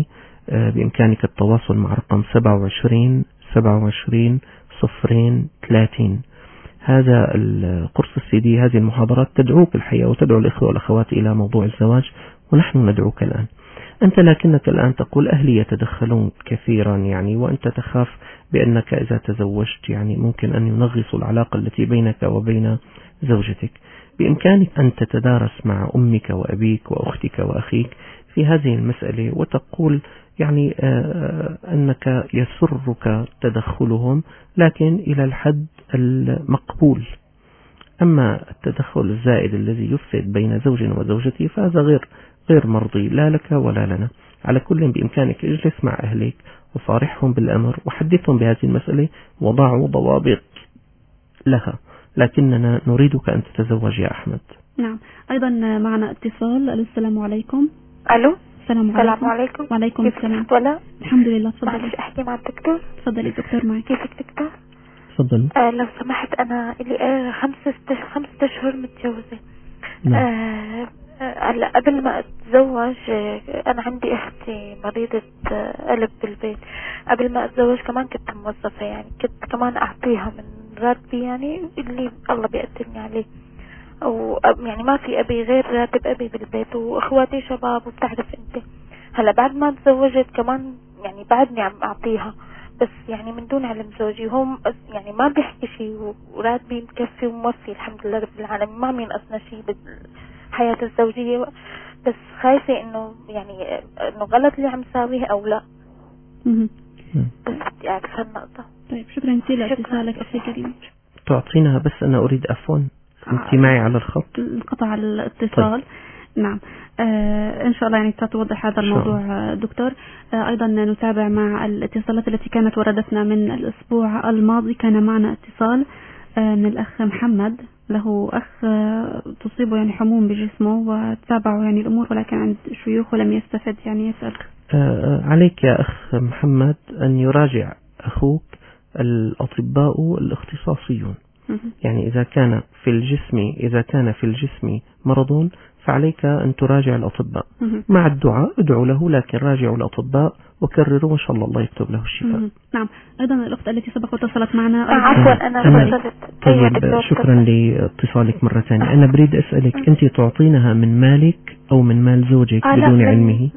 بإمكانك التواصل مع رقم 27 27 030. هذا القرص السيدي، هذه المحاضرات تدعوك الحقيقة وتدعو الإخوة والأخوات إلى موضوع الزواج، ونحن ندعوك الآن. أنت لكنك الآن تقول أهلي يتدخلون كثيرا يعني، وأنت تخاف بأنك إذا تزوجت يعني ممكن أن ينغصوا العلاقة التي بينك وبين زوجتك. بإمكانك أن تتدارس مع أمك وأبيك وأختك وأخيك في هذه المسألة، وتقول يعني أنك يسرك تدخلهم لكن إلى الحد المقبول. أما التدخل الزائد الذي يفسد بين زوج وزوجته فهذا غير مرضي لا لك ولا لنا. على كل بإمكانك اجلس مع أهلك وصارحهم بالأمر وحدثهم بهذه المسألة وضعوا ضوابط لها، لكننا نريدك أن تتزوج يا أحمد. نعم. أيضا معنا اتصال. السلام عليكم. ألو. السلام عليكم. وعليكم السلام. ولا الحمد لله. تفضلي. معلش أحكي مع الدكتور. تفضلي الدكتور معك. كيفك دكتور؟ تفضل. لو سمحت أنا لي 5 أشهر متجوزة. هلا قبل ما أتزوج أنا عندي أختي مريضة قلب بالبيت. قبل ما أتزوج كمان كنت موظفة، يعني كنت كمان أعطيها من راتبي يعني اللي الله بيقدرني عليه، يعني ما في أبي غير راتب أبي بالبيت، وإخواتي شباب وبتعرف أنت. هلا بعد ما تزوجت كمان يعني بعدني عم أعطيها، بس يعني من دون علم زوجي. هم يعني ما بيحكي شيء وراتبي مكفي وموفي الحمد لله رب العالمين، ما عم ينقصنا شيء بالحياة الزوجية، بس خايفة إنه يعني إنه غلط اللي عم ساويه أو لا. بس بدي أعرف هالنقطة. طيب شكرا كثير لاتصالك أخي كريم. تعطينها بس أنا أريد عفوا أنت معي على الخط. انقطع الاتصال. طيب. نعم. إن شاء الله يعني ستوضح هذا الموضوع دكتور. أيضا نتابع مع الاتصالات التي كانت وردتنا من الأسبوع الماضي. كان معنا اتصال من الأخ محمد، له أخ تصيبه يعني حموم بجسمه وتابعوا يعني الأمور ولكن عند شيوخ ولم يستفد، يعني يسأل. عليك يا أخ محمد أن يراجع أخوك الأطباء الاختصاصيون. يعني إذا كان في الجسم مرض فعليك أن تراجع الأطباء مع الدعاء. ادعوا له لكن راجعوا الأطباء وكرروا إن شاء الله يكتب له الشفاء. نعم. أيضا الأخت التي سبق واتصلت معنا. عفوا أنا فصلت. طيب شكرا لاتصالك مرة ثانية. أنا بريد أسألك أنت تعطينها من مالك أو من مال زوجك بدون علمه؟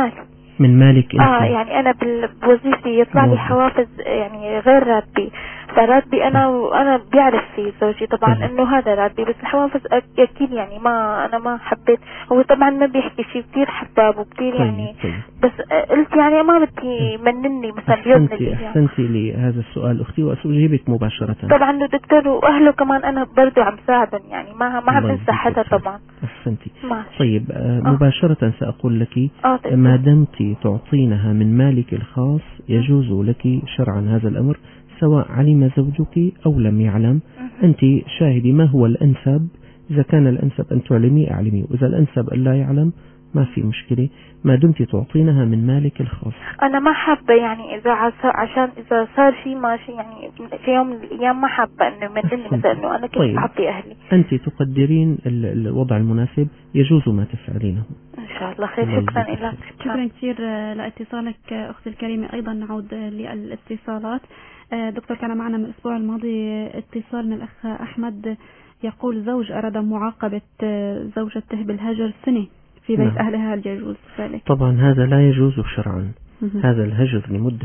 من مالك أنت. يعني أنا بوظيفتي يطلع لي حوافز يعني غير راتبي، فراتبي أنا بيعرف في زوجي طبعا إنه هذا راتبي، بس الحوافز أكيد يعني أنا ما حبيت. هو طبعا ما بيحكي شيء كتير حباب وكتير يعني. بس قلت يعني ما بدي منني مثلا أحسنتي لهذا السؤال أختي وأجيبك مباشرة. طبعا دكتور وأهله كمان أنا برضو عم ساعدهم يعني ما عم بنسى حدا طبعا. أحسنتي. طيب مباشرة سأقول لك طيب. ما دمت تعطينها من مالك الخاص يجوز لك شرعا هذا الأمر، سواء علم زوجك أو لم يعلم. أنت شاهدي ما هو الأنسب. إذا كان الأنسب أن تعلمي أعلمي، وإذا الأنسب أن لا يعلم ما في مشكلة، ما دمت تعطينها من مالك الخاص. أنا ما حابة يعني عشان إذا صار شيء ماشي يعني في يوم من الأيام ما حابة إنه يمدني مثلا إنه أنا كنت أعطي أهلي. أنت تقدرين الوضع المناسب، يجوز ما تفعلينه. إن شاء الله خير. شكرا لك. شكرا كثير لاتصالك أختي الكريمة. أيضا نعود للاتصالات. دكتور كان معنا من الأسبوع الماضي اتصال من الأخ أحمد يقول زوج أراد معاقبة زوجته بالهجر سنة في بيت أهلها، هل يجوز ذلك؟ طبعا هذا لا يجوز شرعا. هذا الهجر لمدة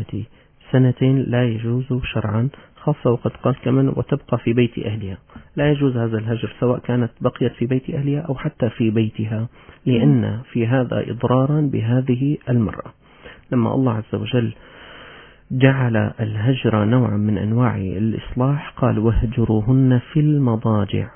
2 لا يجوز شرعا، خاصة وقد قال كمان وتبقى في بيت أهلها. لا يجوز هذا الهجر سواء كانت بقيت في بيت أهلها أو حتى في بيتها، لأن في هذا إضرارا بهذه المرأة. لما الله عز وجل جعل الهجر نوعا من أنواع الإصلاح قال واهجروهن في المضاجع،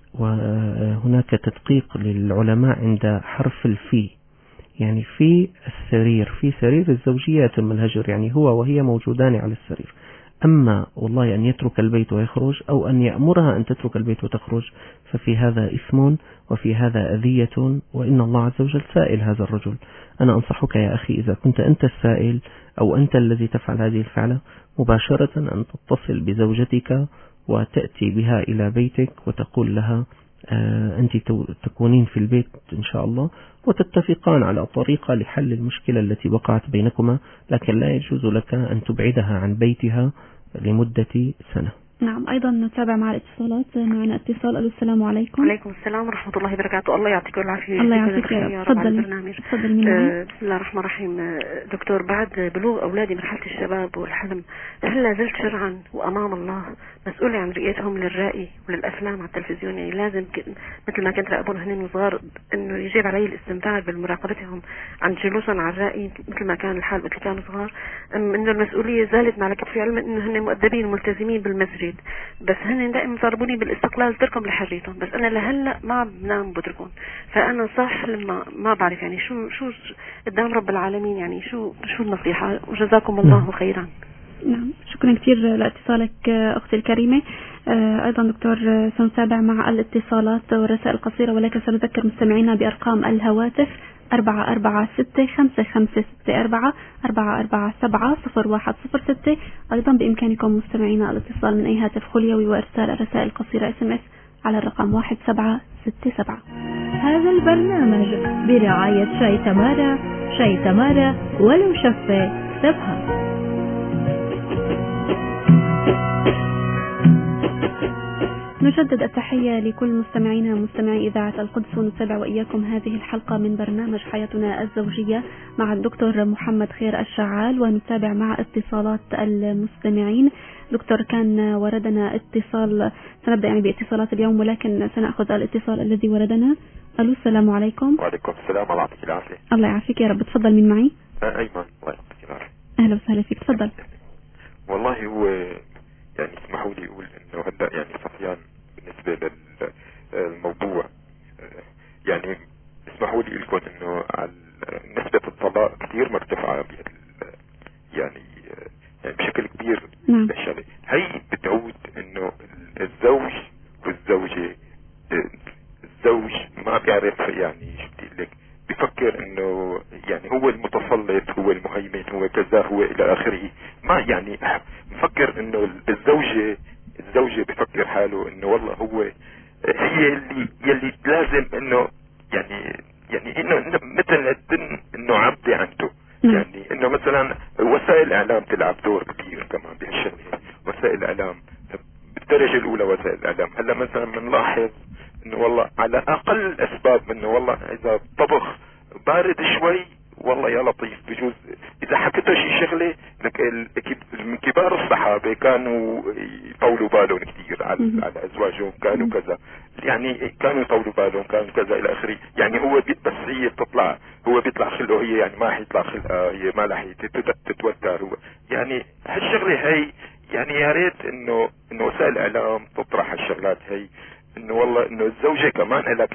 وهناك تدقيق للعلماء عند حرف الفي، يعني في السرير، في سرير الزوجية يتم الهجر، يعني هو وهي موجودان على السرير. أما والله أن يترك البيت ويخرج أو أن يأمرها أن تترك البيت وتخرج ففي هذا إثم وفي هذا أذية، وإن الله عز وجل سائل هذا الرجل. أنا أنصحك يا أخي إذا كنت أنت السائل أو أنت الذي تفعل هذه الفعلة مباشرة أن تتصل بزوجتك وتأتي بها إلى بيتك وتقول لها أنت تكونين في البيت إن شاء الله وتتفقان على طريقة لحل المشكلة التي وقعت بينكما، لكن لا يجوز لك أن تبعدها عن بيتها لمدة سنة. نعم. أيضا نتابع مع الاتصالات. معنا اتصال. السلام عليكم. وعليكم السلام ورحمة الله وبركاته. الله يعطيك العافية. الله يعطيك يا رب. تفضل. بسم الله الرحمن الرحيم. دكتور، بعد بلوغ أولادي مرحلة الشباب والحلم، هل لا زلت شرعا وأمام الله مسؤولة عن رؤيتهم للرائي وللأفلام على التلفزيون؟ يعني لازم مثل ما كنت راقبون هنين وصغار إنه يجب علي الاستمتاع بمراقبتهم عن جلوسهم على الرائي مثل ما كان الحال مثل كانوا صغار، إنه المسؤولية زالت على كتفي، علما إنه هن مؤدبين ملتزمين بالمسجد، بس هن دائما طالبوني بالاستقلال تركهم لحريتهم، بس انا لهلا ما بنام بتركون. فانا صح لما ما بعرف يعني شو قدام رب العالمين، يعني شو النصيحة، وجزاكم الله خيرا. نعم، شكرا كثير لاتصالك أختي الكريمة. أيضا دكتور سنتابع مع الاتصالات والرسائل القصيرة، ولكن سنذكر مستمعينا بأرقام الهواتف 446-554-447-0106. أيضا بإمكانكم مستمعينا الاتصال من أي هاتف خليوي وإرسال الرسائل القصيرة SMS على الرقم 1767. هذا البرنامج برعاية شاي تمارا. شاي تمارا ولو شفة سبها. نجدد التحية لكل مستمعينا مستمعي إذاعة القدس، ونتابع وإياكم هذه الحلقة من برنامج حياتنا الزوجية مع الدكتور محمد خير الشعال، ونتابع مع اتصالات المستمعين. دكتور، كان وردنا اتصال، سنبدأ يعني باتصالات اليوم، ولكن سنأخذ الاتصال الذي وردنا. ألو، السلام عليكم. وعليكم السلام، الله يعطيك العافية. الله يعافيك يا رب. تفضل، مين معي؟ أيمن، الله يعطيك العافية. أهلا وسهلا فيك، تفضل. والله هو يعني اسمحوا لي أقول إنه هلا يعني صفيان بالنسبة للموضوع، يعني اسمحوا لي لكم إنه نسبة الطلاق كثير مرتفعة يعني بشكل كبير. نعم. هي بتعود إنه الزوج والزوجة، الزوج ما بيعرف يعني شو بدي لك، بفكر إنه يعني هو المتسلط، هو المهيمن، هو كذا، هو إلى آخره. ما يعني بفكر إنه الزوجة بفكر حاله إنه والله هو هي يلي لازم إنه يعني إنه مثل إنه عبد عنده. يعني إنه مثلا وسائل الإعلام تلعب دور كبير كمان بهالشغله. وسائل الإعلام بالدرجة الأولى، وسائل الإعلام هلا مثلا بنلاحظ إنه والله على أقل الأسباب إنه والله إذا طبخ بارد شوي والله يا لطيف بجوز إذا حكيته شي شغلة لك من كبار الصحابة كانوا يطولوا بالهم كثير على أزواجهم، كانوا كذا، يعني كانوا يطولوا بالهم، كانوا كذا إلى آخره. يعني هو بس هي بتطلع، هو بيطلع خلقه، هي يعني ما حيطلع خلقها، هي ما رح تتوتر. هو يعني هالشغلة هي يعني يا ريت إنه وسائل الإعلام تطرح هالشغلات هي، إنه والله إنه الزوجة كمان لها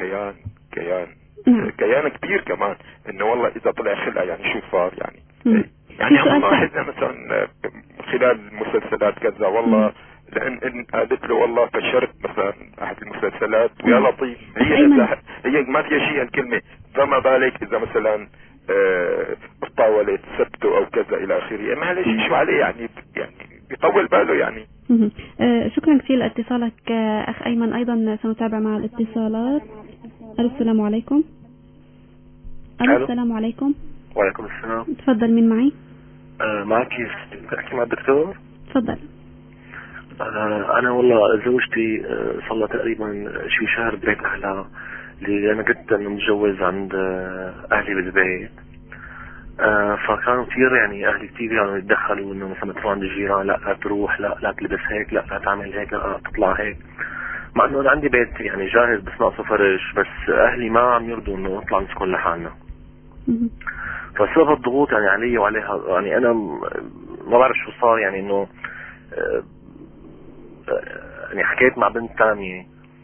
كيان كبير كمان، إنه والله إذا طلع خلقها يعني شو صار يعني عم لاحظنا مثلا خلال المسلسلات كذا، والله لأن قالت له والله فشرت مثلا أحد المسلسلات، ويا لطيف هي ما فيها شيء هالكلمة، فما بالك إذا مثلا طاولت سبته أو كذا إلى آخره، معلش شو عليه يعني بيطول باله يعني. شكرا كثير لاتصالك أخ أيمن. أيضا سنتابع مع الاتصالات. السلام عليكم. السلام عليكم. وعليكم السلام. تفضل، مين معي؟ معك أحكي مع الدكتور. تفضل. أنا والله زوجتي صار لها تقريبا شي شهر ببيت أهلها، اللي أنا كنت متجوز عند أهلي بالبيت. فكانوا كثير يعني أهلي كثير يعني يتدخلوا إنه مثلا تروح عند الجيران، لا تروح، لا تلبس هيك، لا تعمل هيك، لا تطلع هيك، مع إنه أنا عندي بيت يعني جاهز بس ناقصه فرش، بس أهلي ما عم يرضوا إنه نطلع نسكن لحالنا. فسبب الضغوط يعني علي وعليها، يعني أنا ما بعرف شو صار، يعني إنه يعني حكيت مع بنت ثانية،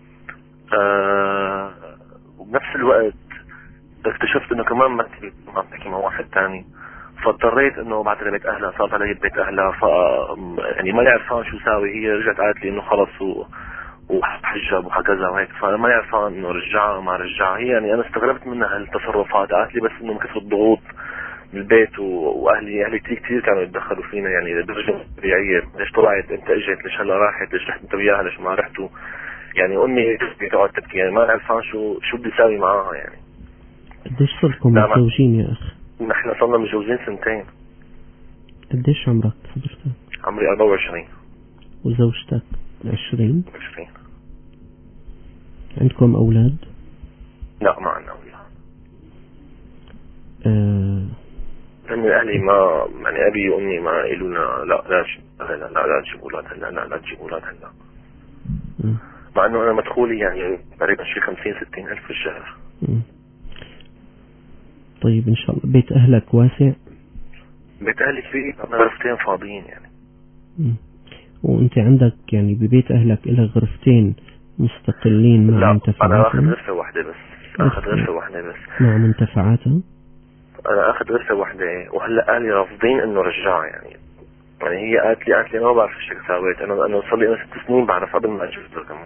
وبنفس الوقت اكتشفت انه كمان ما عم تحكي مع واحد ثاني، فاضطريت انه بعد لبيت اهلها، صارت علي بيت اهلها، يعني ما عرفان شو ساوي. هي رجعت قالت لي انه خلص وحجب وهكذا وهيك، فانا ما عرفان انه رجعها ما رجعها. هي يعني انا استغربت منها هالتصرفات، قالت لي بس انه من كثر الضغوط من البيت واهلي كثير كانوا يتدخلوا فينا، يعني لدرجه طبيعيه، ليش طلعت، انت اجت، ليش هلا راحت، ليش رحت انت وياها، ليش ما رحتوا. يعني امي تقعد تبكي، يعني ما عرفان شو بدي اسوي معاها يعني. قديش صرتم متزوجين يا اخ؟ نحن صرنا متجوزين 2 سنين. قديش عمرك حضرتك؟ عمري 24. وزوجتك 20؟ 20. عندكم اولاد؟ لا ما عندنا اولاد. لأن أهلي ما يعني أبي وأمي ما قالوا لنا لا تجيبوا أولاد هلا، لا تجيبوا أولاد هلا. مع إنه أنا مدخولي يعني تقريبا شي 50-60 ألف في الشهر. طيب إن شاء الله بيت أهلك واسع؟ بيت أهلي كبير، أنا غرفتين فاضيين يعني. وأنت عندك يعني ببيت أهلك إلى غرفتين مستقلين مع منتفعاتهم؟ لا أنا أخذ غرفة واحدة بس. مع منتفعاتها؟ أنا أخذ غرفة واحدة، وهلا أهلي رافضين إنه رجع يعني هي قالت لي ما بعرف ايش سويت. أنا صار لي 6 سنين بعرف قبل ما أتجوز كمان.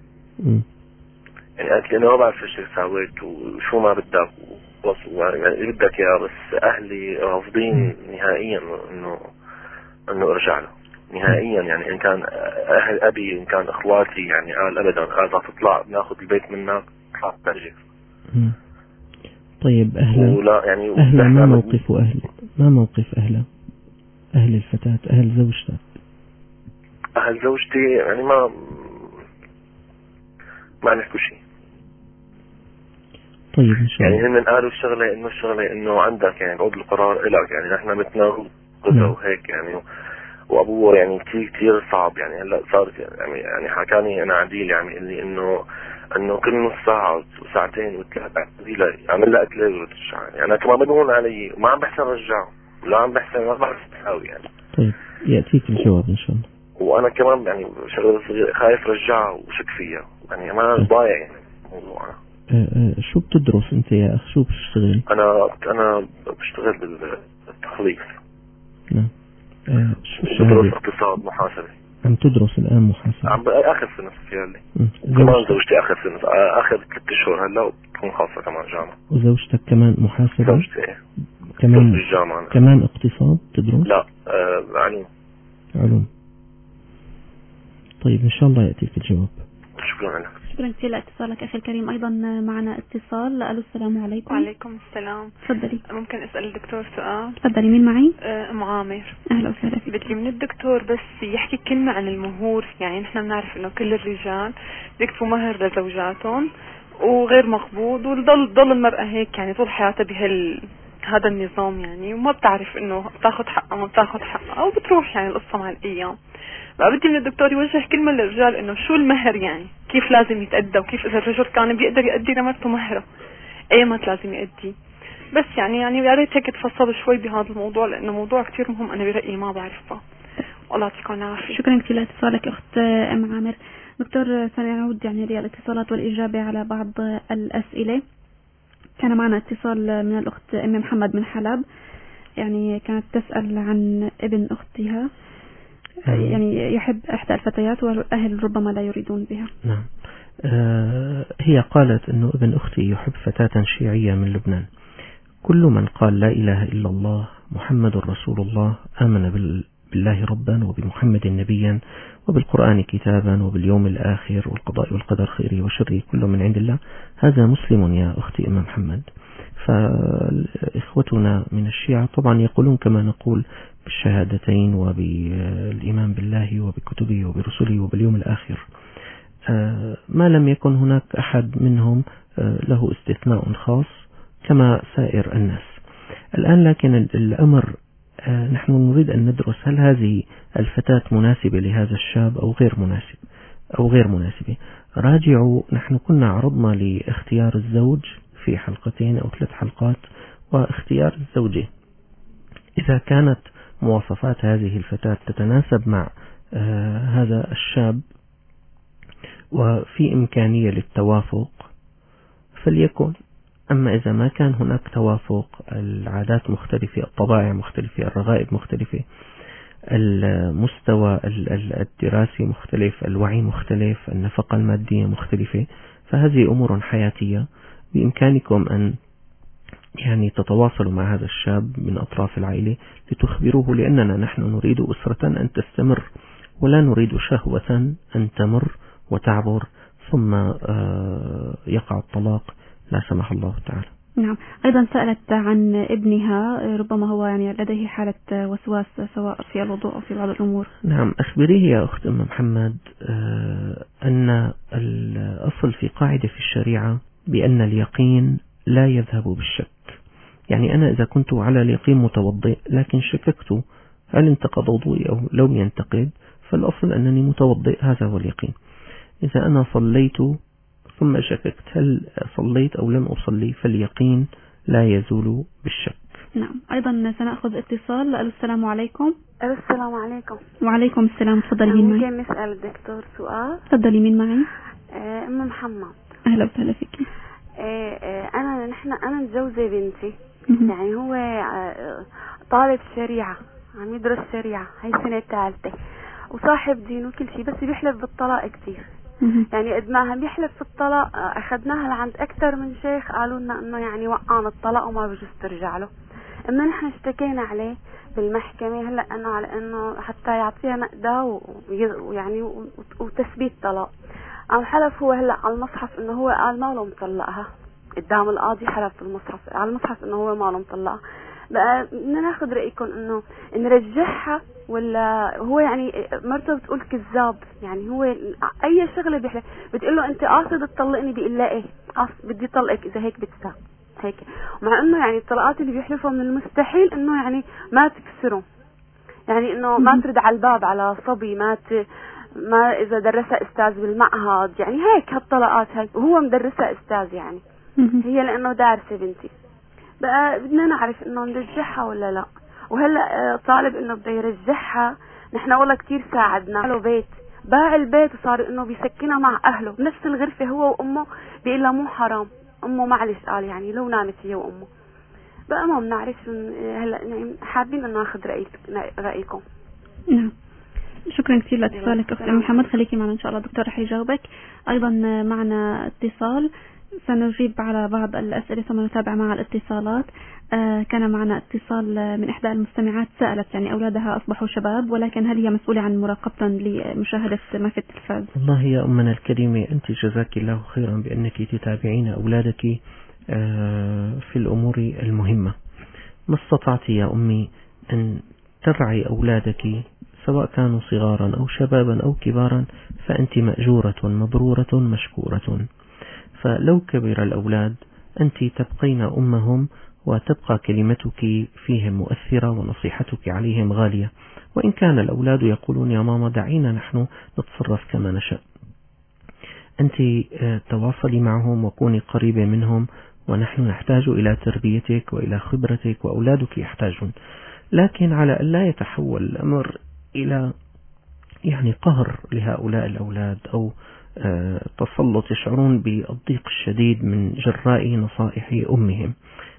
يعني قالت لي أنا ما بعرف ايش سويت وشو ما بدك وخلص يعني اللي بدك إياه، بس أهلي رافضين نهائيا إنه أرجع له نهائيا. يعني إن كان أهل أبي إن كان إخواتي يعني قال أبدا، قال تطلع بناخذ البيت منك تطلع ترجع. طيب أهلا يعني ما موقف أهله؟ أهل الفتاة، أهل زوجتك؟ أهل زوجتي يعني ما نحكوا شيء. طيب إن شاء الله. يعني هم قالوا الشغلة إنه عندك يعني عود القرار إلك، يعني نحن متنا وهيك يعني. وأبوه يعني كتير صعب يعني. هلا صارت يعني حكاني أنا عديل يعني اللي إنه كل نص ساعة وساعتين وثلاث عمل لها أكل وترجع. يعني أنا كمان بدون علي وما عم بحسن رجعه، لا عم بحسن ما بعرف أسوي يعني. طيب يأتيك الجواب إن شاء الله. وأنا كمان يعني شغلة صغيرة خايف رجعه وشك فيها يعني ما ضايع يعني الموضوع. شو بتدرس أنت يا أخ؟ شو بتشتغل؟ أنا بشتغل بالتخليص. نعم. شو بدرس اقتصاد محاسبة. عم تدرس الآن محاسبة؟ عم آخر سنة سوسيالي. كمان زوجتي آخر سنة، آخر 3 أشهر هلا وبتكون خاصة كمان جامعة. وزوجتك كمان محاسبة؟ زوجتي كمان بالجامعة. كمان اقتصاد تدرس؟ لا علوم. طيب إن شاء الله يأتيك الجواب. شكرا لك. شكرا كثير لاتصالك أخي الكريم. أيضا معنا اتصال. ألو السلام عليكم. وعليكم السلام. تفضلي. ممكن أسأل الدكتور سؤال؟ تفضلي. مين معي؟ أم عامر. أهلا وسهلا فيك. بدي من الدكتور بس يحكي كلمة عن المهور. يعني نحن بنعرف إنه كل الرجال بيكتبوا مهر لزوجاتهم وغير مقبوض، وضل المرأة هيك يعني طول حياتها هذا النظام يعني، وما بتعرف إنه بتاخد حقها ما بتاخد حقها أو بتروح يعني القصة مع الأيام. فبدي من الدكتور يوجه كلمة للرجال إنه شو المهر يعني، كيف لازم يتأدى، وكيف إذا الرجل كان بيقدر يأدي لمرته مهره أيمت لازم يأدي. بس يعني يا ريت هيك تفصلوا شوي بهذا الموضوع لأنه موضوع كتير مهم. أنا برأيي ما بعرفه. والله يعطيكم العافية. شكرا كثير لاتصالك أخت أم عامر. دكتور سنعود يعني للاتصالات والإجابة على بعض الأسئلة. كان معنا اتصال من الأخت أم محمد من حلب، يعني كانت تسأل عن ابن أختها، يعني يحب إحدى الفتيات والأهل ربما لا يريدون بها. نعم. هي قالت أنه ابن أختي يحب فتاة شيعية من لبنان. كل من قال لا إله إلا الله محمد رسول الله آمن بالله ربا وبمحمد نبيا وبالقرآن كتابا وباليوم الآخر والقضاء والقدر خيره وشره كله من عند الله، هذا مسلم يا أختي أم محمد. فإخوتنا من الشيعة طبعا يقولون كما نقول بالشهادتين وبالإيمان بالله وبكتبه وبرسله وباليوم الآخر، ما لم يكن هناك أحد منهم له استثناء خاص كما سائر الناس. الآن لكن الأمر نحن نريد أن ندرس هل هذه الفتاة مناسبة لهذا الشاب أو غير مناسبة. راجعوا، نحن كنا عرضنا لاختيار الزوج في 2 أو 3 حلقات، واختيار الزوجة إذا كانت مواصفات هذه الفتاة تتناسب مع هذا الشاب وفي إمكانية للتوافق فليكن. أما إذا ما كان هناك توافق، العادات مختلفة، الطباع مختلفة، الرغائب مختلفة، المستوى الدراسي مختلف، الوعي مختلف، النفقة المادية مختلفة، فهذه أمور حياتية بإمكانكم أن يعني تتواصلوا مع هذا الشاب من أطراف العائلة لتخبروه، لأننا نحن نريد أسرة أن تستمر ولا نريد شهوة أن تمر وتعبر ثم يقع الطلاق لا سمح الله تعالى. نعم. أيضا سألت عن ابنها، ربما هو يعني لديه حالة وسواس سواء في الوضوء أو في بعض الأمور. نعم، أخبريه يا أخت أم محمد أن الأصل في قاعدة في الشريعة بأن اليقين لا يذهب بالشك. يعني أنا إذا كنت على اليقين متوضئ لكن شككت هل انتقض وضوئي أو لم ينتقض، فالأصل أنني متوضئ، هذا هو اليقين. إذا أنا صليت ثم شككت هل صليت أو لم أصلي، فاليقين لا يزول بالشك. نعم. أيضا سنأخذ اتصال. السلام عليكم. السلام عليكم. وعليكم السلام. تفضلي. مين معي؟ ممكن نسأل الدكتور سؤال؟ تفضلي. مين معي؟ أم محمد. أهلا وسهلا فيك. أنا متجوزة بنتي. يعني هو طالب شريعة، عم يدرس شريعة، هي السنة الثالثة، وصاحب دين وكل شيء، بس بيحلف بالطلاق كتير. يعني قد ما هم بيحلف في الطلاق أخذناها لعند أكثر من شيخ، قالوا لنا إنه يعني وقعنا الطلاق وما بجوز ترجع له. إما نحن اشتكينا عليه بالمحكمة هلا إنه على إنه حتى يعطيها نقدة ويعني وتثبيت طلاق. عم حلف هو هلا على المصحف إنه هو قال ما له مطلقها، قدام القاضي حلف بالمصحف على المصحف إنه هو ما له مطلقها. بقى بدنا ناخذ رأيكم إنه نرجعها ولا هو يعني مرته بتقول كذاب، يعني هو أي شغلة بيحلف بتقول له أنت قاصد تطلقني، بيقول لا إيه بدي طلقك إذا هيك بتساوي هيك. مع إنه يعني الطلقات اللي بيحلفوا من المستحيل إنه يعني ما تكسره، يعني إنه ما ترد على الباب على صبي، ما إذا درسها أستاذ بالمعهد، يعني هيك هالطلقات هيك، وهو مدرسها أستاذ يعني هي لأنه دارسة بنتي. بقى بدنا نعرف إنه نرجعها ولا لا. وهلا طالب إنه بده يرجعها، نحن والله كتير ساعدنا له بيت، باع البيت وصار إنه بيسكنها مع أهله بنفس الغرفة هو وأمه، بيقول لها مو حرام، أمه معلش قال يعني لو نامت هي وأمه. بقى ما بنعرف هلا يعني حابين إنه ناخذ رأيكم. نعم. شكرا كثير لاتصالك أخت محمد. خليكي معنا إن شاء الله، دكتور رح يجاوبك. أيضا معنا اتصال، سنجيب على بعض الأسئلة ثم نتابع مع الاتصالات. كان معنا اتصال من إحدى المستمعات سألت يعني أولادها أصبحوا شباب، ولكن هل هي مسؤولة عن مراقبة لمشاهدة ما في التلفاز؟ والله يا أمنا الكريمة، أنت جزاك الله خيرا بأنك تتابعين أولادك في الأمور المهمة. ما استطعت يا أمي أن ترعي أولادك سواء كانوا صغارا أو شبابا أو كبارا، فأنت مأجورة مبرورة مشكورة. فلو كبر الأولاد أنت تبقين أمهم، وتبقى كلمتك فيهم مؤثرة ونصيحتك عليهم غالية. وإن كان الأولاد يقولون يا ماما دعينا نحن نتصرف كما نشاء، أنت تواصلي معهم وكوني قريبة منهم، ونحن نحتاج إلى تربيتك وإلى خبرتك، وأولادك يحتاجون. لكن على أن لا يتحول الأمر إلى يعني قهر لهؤلاء الأولاد أو تسلط، يشعرون بالضيق الشديد من جراء نصائح أمهم.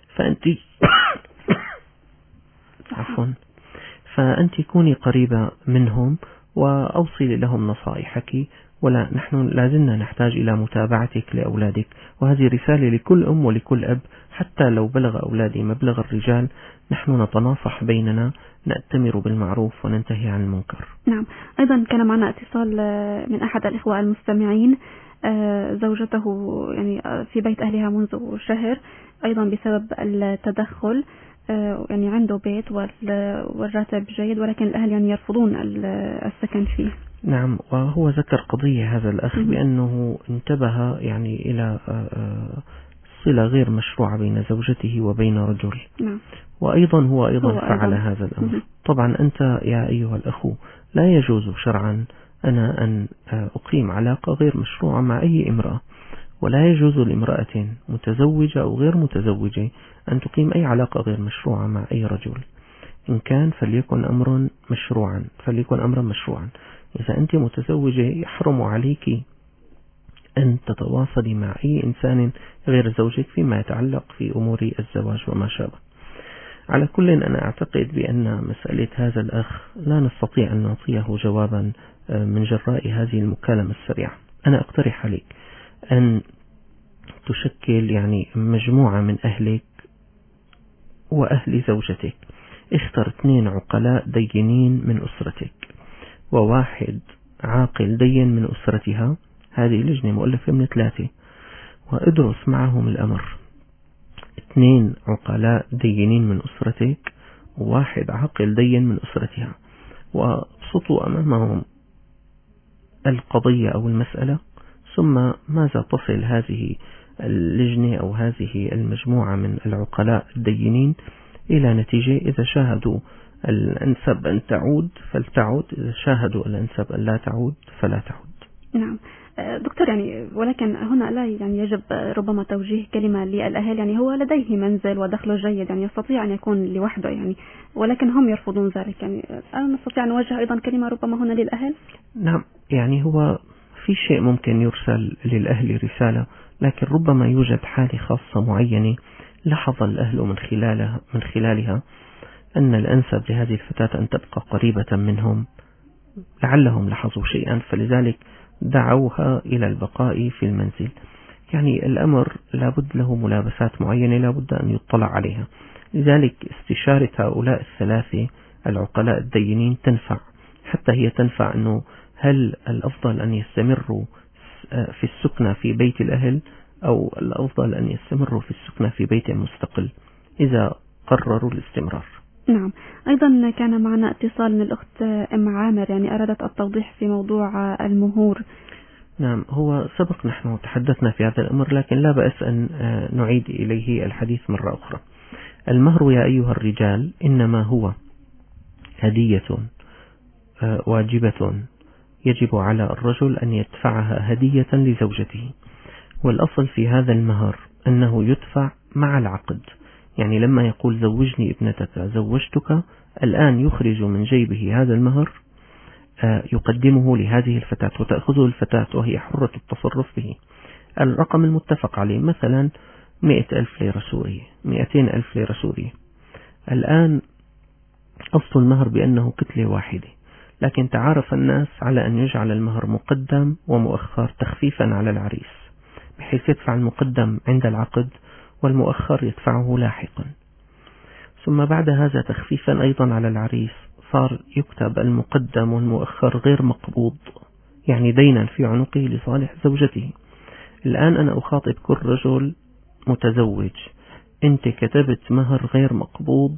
فأنت كوني قريبة منهم وأوصلي لهم نصائحك، ولا نحن لازلنا نحتاج إلى متابعتك لأولادك. وهذه رسالة لكل أم ولكل أب، حتى لو بلغ أولادي مبلغ الرجال نحن نتناصح بيننا، نأتمر بالمعروف وننتهي عن المنكر. نعم. أيضا كان معنا اتصال من أحد الإخوة المستمعين، زوجته يعني في بيت أهلها منذ شهر، أيضا بسبب التدخل، يعني عنده بيت والراتب جيد، ولكن الأهل يعني يرفضون السكن فيه. نعم. وهو ذكر قضية هذا الأخ بأنه انتبه يعني إلى صلة غير مشروعة بين زوجته وبين رجل. نعم. وأيضا هو فعل هذا الأمر. طبعا أنت يا أيها الأخو لا يجوز شرعا أنا أن أقيم علاقة غير مشروعة مع أي امرأة، ولا يجوز لامرأة متزوجة أو غير متزوجة أن تقيم أي علاقة غير مشروعة مع أي رجل. إن كان فليكن أمرا مشروعا. إذا أنت متزوجة يحرم عليك أن تتواصلي مع أي إنسان غير زوجك فيما يتعلق في أمور الزواج وما شابه. على كل أنا أعتقد بأن مسألة هذا الأخ لا نستطيع أن نعطيه جوابا من جراء هذه المكالمة السريعة. أنا أقترح عليك أن تشكل يعني مجموعة من أهلك وأهل زوجتك، اختر 2 عقلاء دينين من أسرتك، وواحد عاقل دين من أسرتها، هذه لجنة مؤلفة من 3، وادرس معهم الأمر. 2 عقلاء دينين من أسرتك، و1 عاقل دين من أسرتها، وابسطوا أمامهم القضية أو المسألة، ثم ماذا تصل هذه اللجنة أو هذه المجموعة من العقلاء الدينين إلى نتيجة. إذا شاهدوا الأنسب أن تعود فلتعود، إذا شاهدوا الأنسب أن لا تعود فلا تعود. نعم دكتور، يعني ولكن هنا لا يعني يجب ربما توجيه كلمة للأهل. يعني هو لديه منزل ودخله جيد، يعني يستطيع أن يكون لوحده يعني، ولكن هم يرفضون ذلك. يعني أنا نستطيع أن نوجه أيضا كلمة ربما هنا للأهل. نعم، يعني هو في شيء ممكن يرسل للأهل رسالة، لكن ربما يوجد حالة خاصة معينة لاحظ الأهل من خلالها أن الأنسب لهذه الفتاة أن تبقى قريبة منهم، لعلهم لاحظوا شيئا فلذلك دعوها إلى البقاء في المنزل. يعني الأمر لابد له ملابسات معينة لابد أن يطلع عليها، لذلك استشارة هؤلاء ال3 العقلاء الدينين تنفع، حتى هي تنفع أنه هل الأفضل أن يستمروا في السكنة في بيت الأهل أو الأفضل أن يستمروا في السكنة في بيت مستقل إذا قرروا الاستمرار. نعم، أيضا كان معنا اتصال من الأخت أم عامر، يعني أرادت التوضيح في موضوع المهور. نعم، هو سبق نحن تحدثنا في هذا الأمر، لكن لا بأس أن نعيد إليه الحديث مرة أخرى. المهر يا أيها الرجال إنما هو هدية واجبة يجب على الرجل أن يدفعها هدية لزوجته، والأصل في هذا المهر أنه يدفع مع العقد. يعني لما يقول زوجني ابنتك زوجتك، الآن يخرج من جيبه هذا المهر يقدمه لهذه الفتاة وتأخذه الفتاة وهي حرة التصرف به. الرقم المتفق عليه مثلا 100,000 ليرة سورية، 200,000 ليرة سورية. الآن أصل المهر بأنه كتلة واحدة، لكن تعارف الناس على أن يجعل المهر مقدم ومؤخر تخفيفا على العريس، بحيث يدفع المقدم عند العقد والمؤخر يدفعه لاحقا. ثم بعد هذا تخفيفا أيضا على العريس صار يكتب المقدم والمؤخر غير مقبوض، يعني دينا في عنقه لصالح زوجته. الآن أنا أخاطب كل رجل متزوج، أنت كتبت مهر غير مقبوض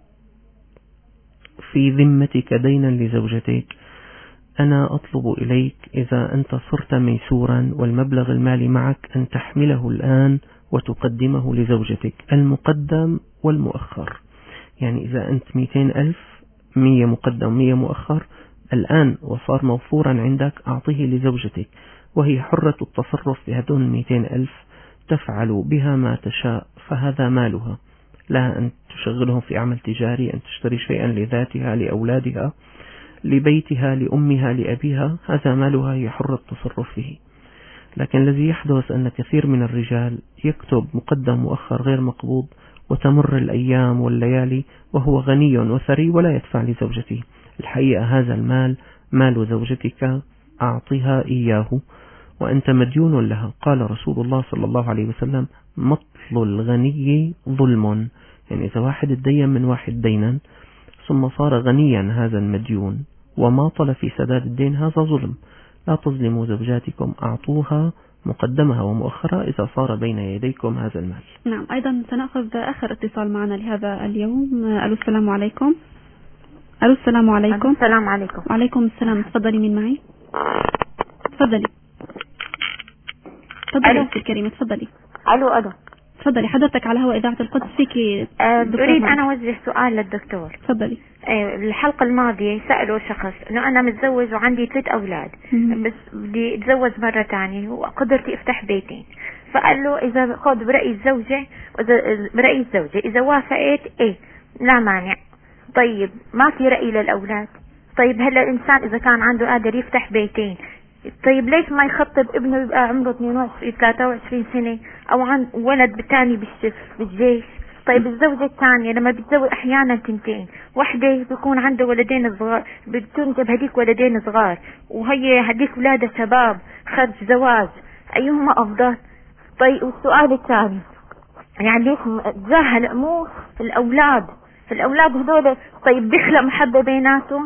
في ذمتك دينا لزوجتك، أنا أطلب إليك إذا أنت صرت ميسورا والمبلغ المالي معك أن تحمله الآن وتقدمه لزوجتك، المقدم والمؤخر. يعني إذا أنت 200,000، 100 مقدم 100 مؤخر الآن وصار موفورا عندك، أعطيه لزوجتك وهي حرة التصرف بهدون 200,000 تفعل بها ما تشاء، فهذا مالها، لا أن تشغلهم في عمل تجاري، أن تشتري شيئا لذاتها لأولادها لبيتها لأمها لأبيها، هذا مالها، هي حرة التصرف به. لكن الذي يحدث أن كثير من الرجال يكتب مقدم مؤخر غير مقبوض وتمر الأيام والليالي وهو غني وثري ولا يدفع لزوجته. الحقيقة هذا المال مال زوجتك، أعطها إياه وأنت مديون لها. قال رسول الله صلى الله عليه وسلم مطل الغني ظلم، يعني إذا واحد اتدين من واحد دينا ثم صار غنيا هذا المديون وماطل في سداد الدين، هذا ظلم. لا تظلموا زوجاتكم، أعطوها مقدمها ومؤخرها إذا صار بين يديكم هذا المال. نعم، أيضا سنأخذ آخر اتصال معنا لهذا اليوم. ألو، السلام عليكم. ألو، السلام عليكم. السلام عليكم. وعليكم السلام. تفضلي، مين معي؟ تفضلي. تفضلي أختي الكريمة، تفضلي. ألو. تفضلي، حضرتك على هواء إذاعة القدس، فيكي أريد أنا أوجه سؤال للدكتور. تفضلي. الحلقة الماضية سألوا شخص إنه أنا متزوج وعندي 3 أولاد، بس بدي أتزوج مرة تانية وقدرتي أفتح بيتين، فقال له إذا خذ برأي الزوجة، إذا وافقت إيه لا مانع. طيب ما في رأي للأولاد؟ طيب هلا الإنسان إذا كان عنده قادر يفتح بيتين، طيب ليش ما يخطب ابنه يبقى عمره 22 23 سنة أو عن ولد بتاني بالجيش؟ طيب الزوجة الثانية لما بتزوج أحيانا 2، واحدة بيكون عنده ولدين صغار، بتنجب هديك ولدين صغار وهي هديك ولادة شباب خرج زواج، أيهما أفضل؟ طيب والسؤال الثاني، يعني ليش تجاهل مو الأولاد هذول؟ طيب بيخلق محبة بيناتهم؟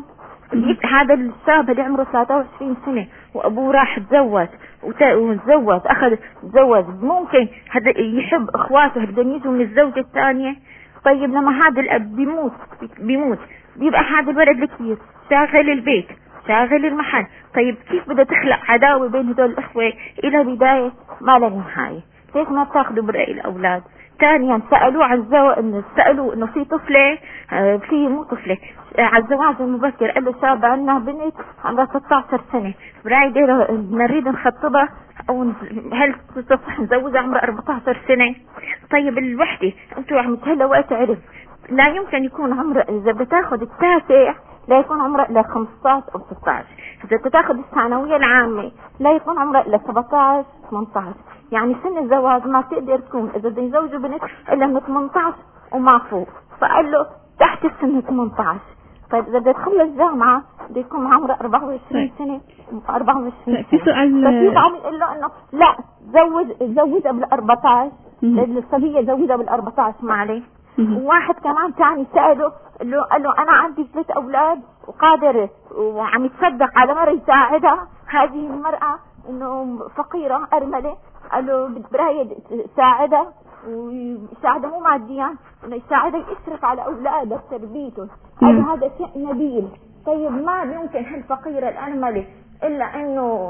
هذا الشاب اللي عمره 23 سنة وأبوه راح تزوج وتزوج تزوج، ممكن هذا يحب إخواته بدهم يجوا من الزوجة الثانية. طيب لما هذا الأب بيموت بيبقى هذا الولد الكبير شاغل البيت شاغل المحل. طيب كيف بدها تخلق عداوة بين هدول الأخوة إلى بداية ما لا نهاية؟ ليش ما بتاخذوا برأي الأولاد؟ ثانيا سألوا إنه في طفلة مو طفلة على الزواج المبكر. قال له شاب عندنا بنت عمرها 16 سنة نريد نخطبها أو هل تصح نزوجها عمرها 14 سنة؟ طيب الوحدة أنتوا عم تهلا وقت عرف لا يمكن يكون عمره، إذا بتاخذ التاسع لا يكون عمره إلا 15 أو 16، إذا بتاخذ الثانوية العامة لا يكون عمره إلا 17 18. يعني سن الزواج ما تقدر تكون إذا بده يزوجوا بنت إلا من 18 وما فوق. فقال له تحت السن 18. طيب إذا بده تخلص جامعة بده يكون عمره 24 سنة 24 سنة. في سؤال فكيف عم يقول له إنه لا زوجها بال14 الصبية زوجها بال14 ما عليه. وواحد كمان ثاني سأله قال له أنا عندي 3 أولاد وقادر وعم يتصدق على مرة يساعدها. هذه المرأة إنه فقيرة أرملة، قال له براية ساعدها ويساعدها مو ماديا، إنه يساعدها يشرف على أولادها تربيتهم. قال هذا شيء نبيل. طيب ما يمكن هالفقيرة الأرملة إلا إنه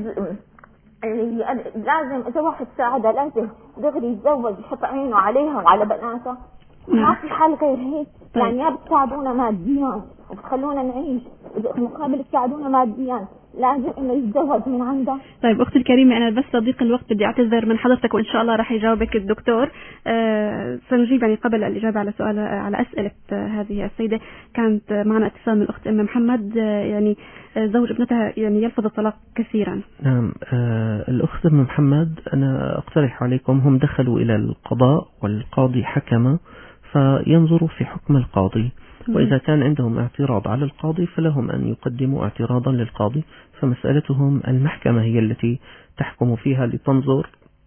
لازم إذا واحد ساعدها لازم دغري يتزوج يحط عينه عليها وعلى بناتها. ما في حال غير هيك. يعني يا بتساعدونا ماديا وبتخلونا نعيش مقابل تساعدونا ماديا لازم انه يتزوج من عندها. طيب اختي الكريمه انا بس لضيق الوقت بدي اعتذر من حضرتك وان شاء الله راح يجاوبك الدكتور. سنجيب يعني قبل الاجابه على سؤال على اسئله هذه السيده. كانت معنا اتصال من الاخت ام محمد يعني زوج ابنتها يعني يلفظ الطلاق كثيرا. نعم الاخت ام محمد انا اقترح عليكم هم دخلوا الى القضاء والقاضي حكم فينظروا في حكم القاضي، وإذا كان عندهم اعتراض على القاضي فلهم أن يقدموا اعتراضا للقاضي. فمسألتهم المحكمة هي التي تحكم فيها لتنظر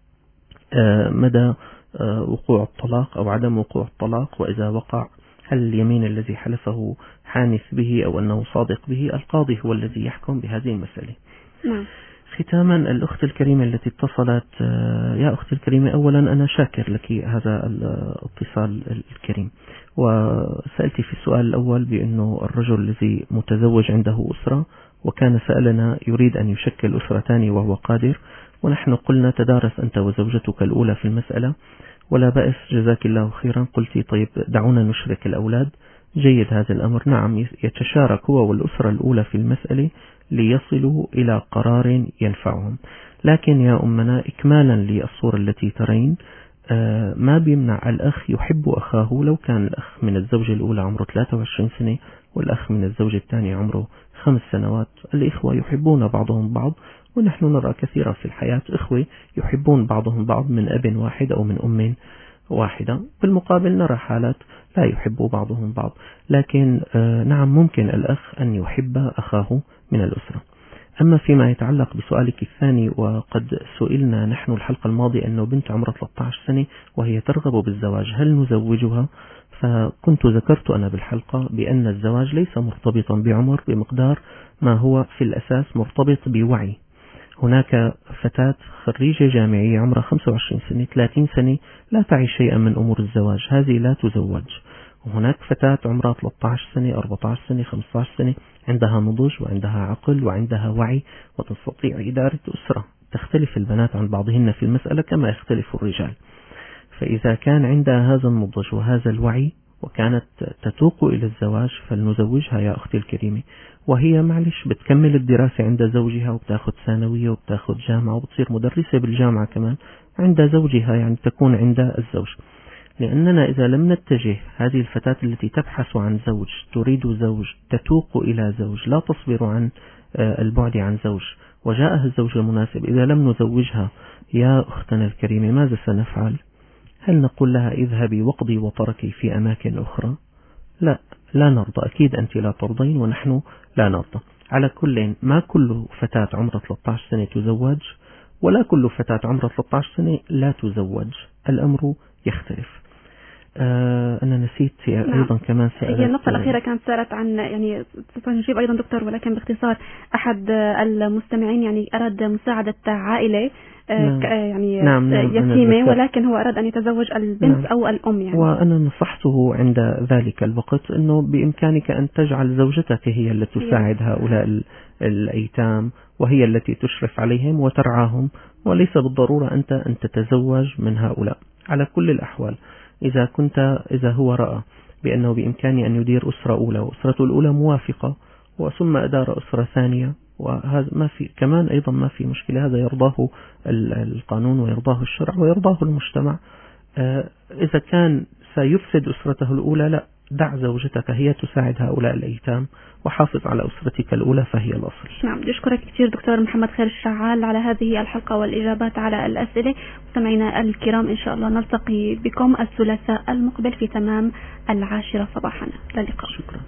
مدى وقوع الطلاق أو عدم وقوع الطلاق، وإذا وقع هل اليمين الذي حلفه حانث به أو أنه صادق به. القاضي هو الذي يحكم بهذه المسألة. ختاما الأخت الكريمة التي اتصلت، يا أختي الكريمة أولا أنا شاكر لك هذا الاتصال الكريم، وسألتي في السؤال الأول بأنه الرجل الذي متزوج عنده أسرة وكان سألنا يريد أن يشكل أسرة ثانية وهو قادر، ونحن قلنا تدارس أنت وزوجتك الأولى في المسألة ولا بأس جزاك الله خيرا. قلتي طيب دعونا نشرك الأولاد، جيد هذا الأمر. نعم يتشارك هو والأسرة الأولى في المسألة ليصلوا إلى قرار ينفعهم. لكن يا أمنا إكمالا للصورة التي ترين ما بيمنع الأخ يحب أخاه لو كان الأخ من الزوجة الأولى عمره 23 سنة والأخ من الزوجة الثانية عمره 5 سنوات. الإخوة يحبون بعضهم بعض، ونحن نرى كثيرا في الحياة إخوة يحبون بعضهم بعض من أب واحد أو من أم واحدة. بالمقابل نرى حالات لا يحبوا بعضهم بعض. لكن نعم ممكن الأخ أن يحب أخاه من الأسرة. أما فيما يتعلق بسؤالك الثاني، وقد سئلنا نحن الحلقة الماضية أنه بنت عمرها 13 سنة وهي ترغب بالزواج هل نزوجها؟ فكنت ذكرت أنا بالحلقة بأن الزواج ليس مرتبطا بعمر بمقدار ما هو في الأساس مرتبط بوعي. هناك فتاة خريجة جامعية عمرها 25 سنة 30 سنة لا تعي شيئا من أمور الزواج، هذه لا تزوج. وهناك فتاة عمرها 13 سنة 14 سنة 15 سنة عندها نضج وعندها عقل وعندها وعي وتستطيع إدارة أسرة. تختلف البنات عن بعضهن في المسألة كما يختلف الرجال. فإذا كان عندها هذا النضج وهذا الوعي وكانت تتوق إلى الزواج فلنزوجها يا أختي الكريمة. وهي معلش بتكمل الدراسة عند زوجها وبتاخد ثانوية وبتاخد جامعة وبتصير مدرسة بالجامعة كمان عند زوجها، يعني تكون عند الزوج. لأننا إذا لم نتجه هذه الفتاة التي تبحث عن زوج تريد زوج تتوق إلى زوج لا تصبر عن البعد عن زوج وجاءها الزوج المناسب، إذا لم نزوجها يا أختنا الكريمة ماذا سنفعل؟ هل نقول لها اذهبي واقضي وطركي في أماكن أخرى؟ لا نرضى. أكيد أنت لا ترضين ونحن لا نرضى. على كل ما كل فتاة عمرها 13 سنة تزوج ولا كل فتاة عمرها 13 سنة لا تزوج، الأمر يختلف. أنا نسيت أيضا كمان سألت. هي النقطة الأخيرة كانت سألت عن يعني نجيب أيضا دكتور ولكن باختصار. أحد المستمعين يعني أراد مساعدة عائلة يعني يتيمة، ولكن هو أراد أن يتزوج البنت أو الأم يعني. وأنا نصحته عند ذلك الوقت أنه بإمكانك أن تجعل زوجتك هي التي تساعد هؤلاء الأيتام، وهي التي تشرف عليهم وترعاهم، وليس بالضرورة أنت أن تتزوج من هؤلاء. على كل الأحوال إذا هو رأى بأنه بإمكانه أن يدير أسرة أولى وأسرته الأولى موافقة وثم أدار أسرة ثانية، وهذا ما في كمان أيضا ما في مشكلة، هذا يرضاه القانون ويرضاه الشرع ويرضاه المجتمع. إذا كان سيفسد أسرته الأولى، لا، دع زوجتك هي تساعد هؤلاء الأيتام وحافظ على أسرتك الأولى فهي الأصل. نعم، أشكرك كثير دكتور محمد خير الشعال على هذه الحلقة والإجابات على الأسئلة. مستمعينا الكرام، إن شاء الله نلتقي بكم الثلاثاء المقبل في تمام 10 صباحا. للقاء. شكرا.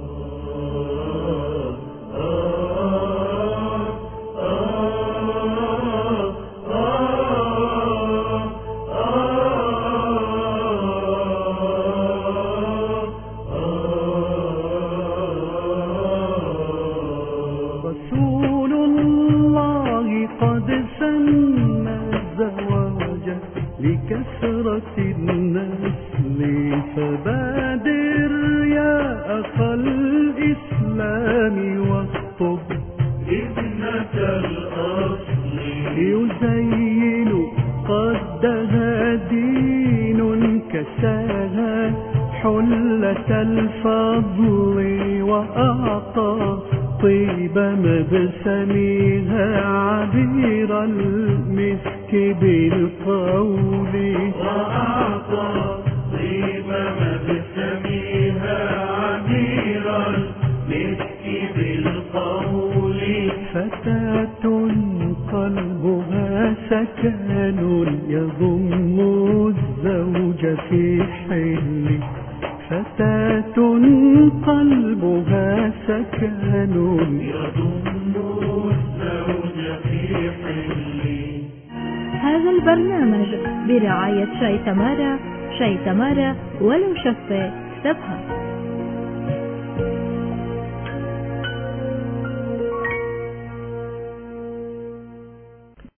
لكثرة النسل فبادر يا أخ الإسلام واخطب ابنة الأصل يزين قدها دين كساها حلة الفضل وأعطى طيب مبسمها عبير المسك بالقول وأعطى طيب مبسمها عبير المسك بالقول فتاة قلبها سكن يضم الزوج في حل فتاة قلبها سكن يضم الزوج في حل. هذا البرنامج برعاية شاي تمارا، شاي تمارا ولو شفة تبهى.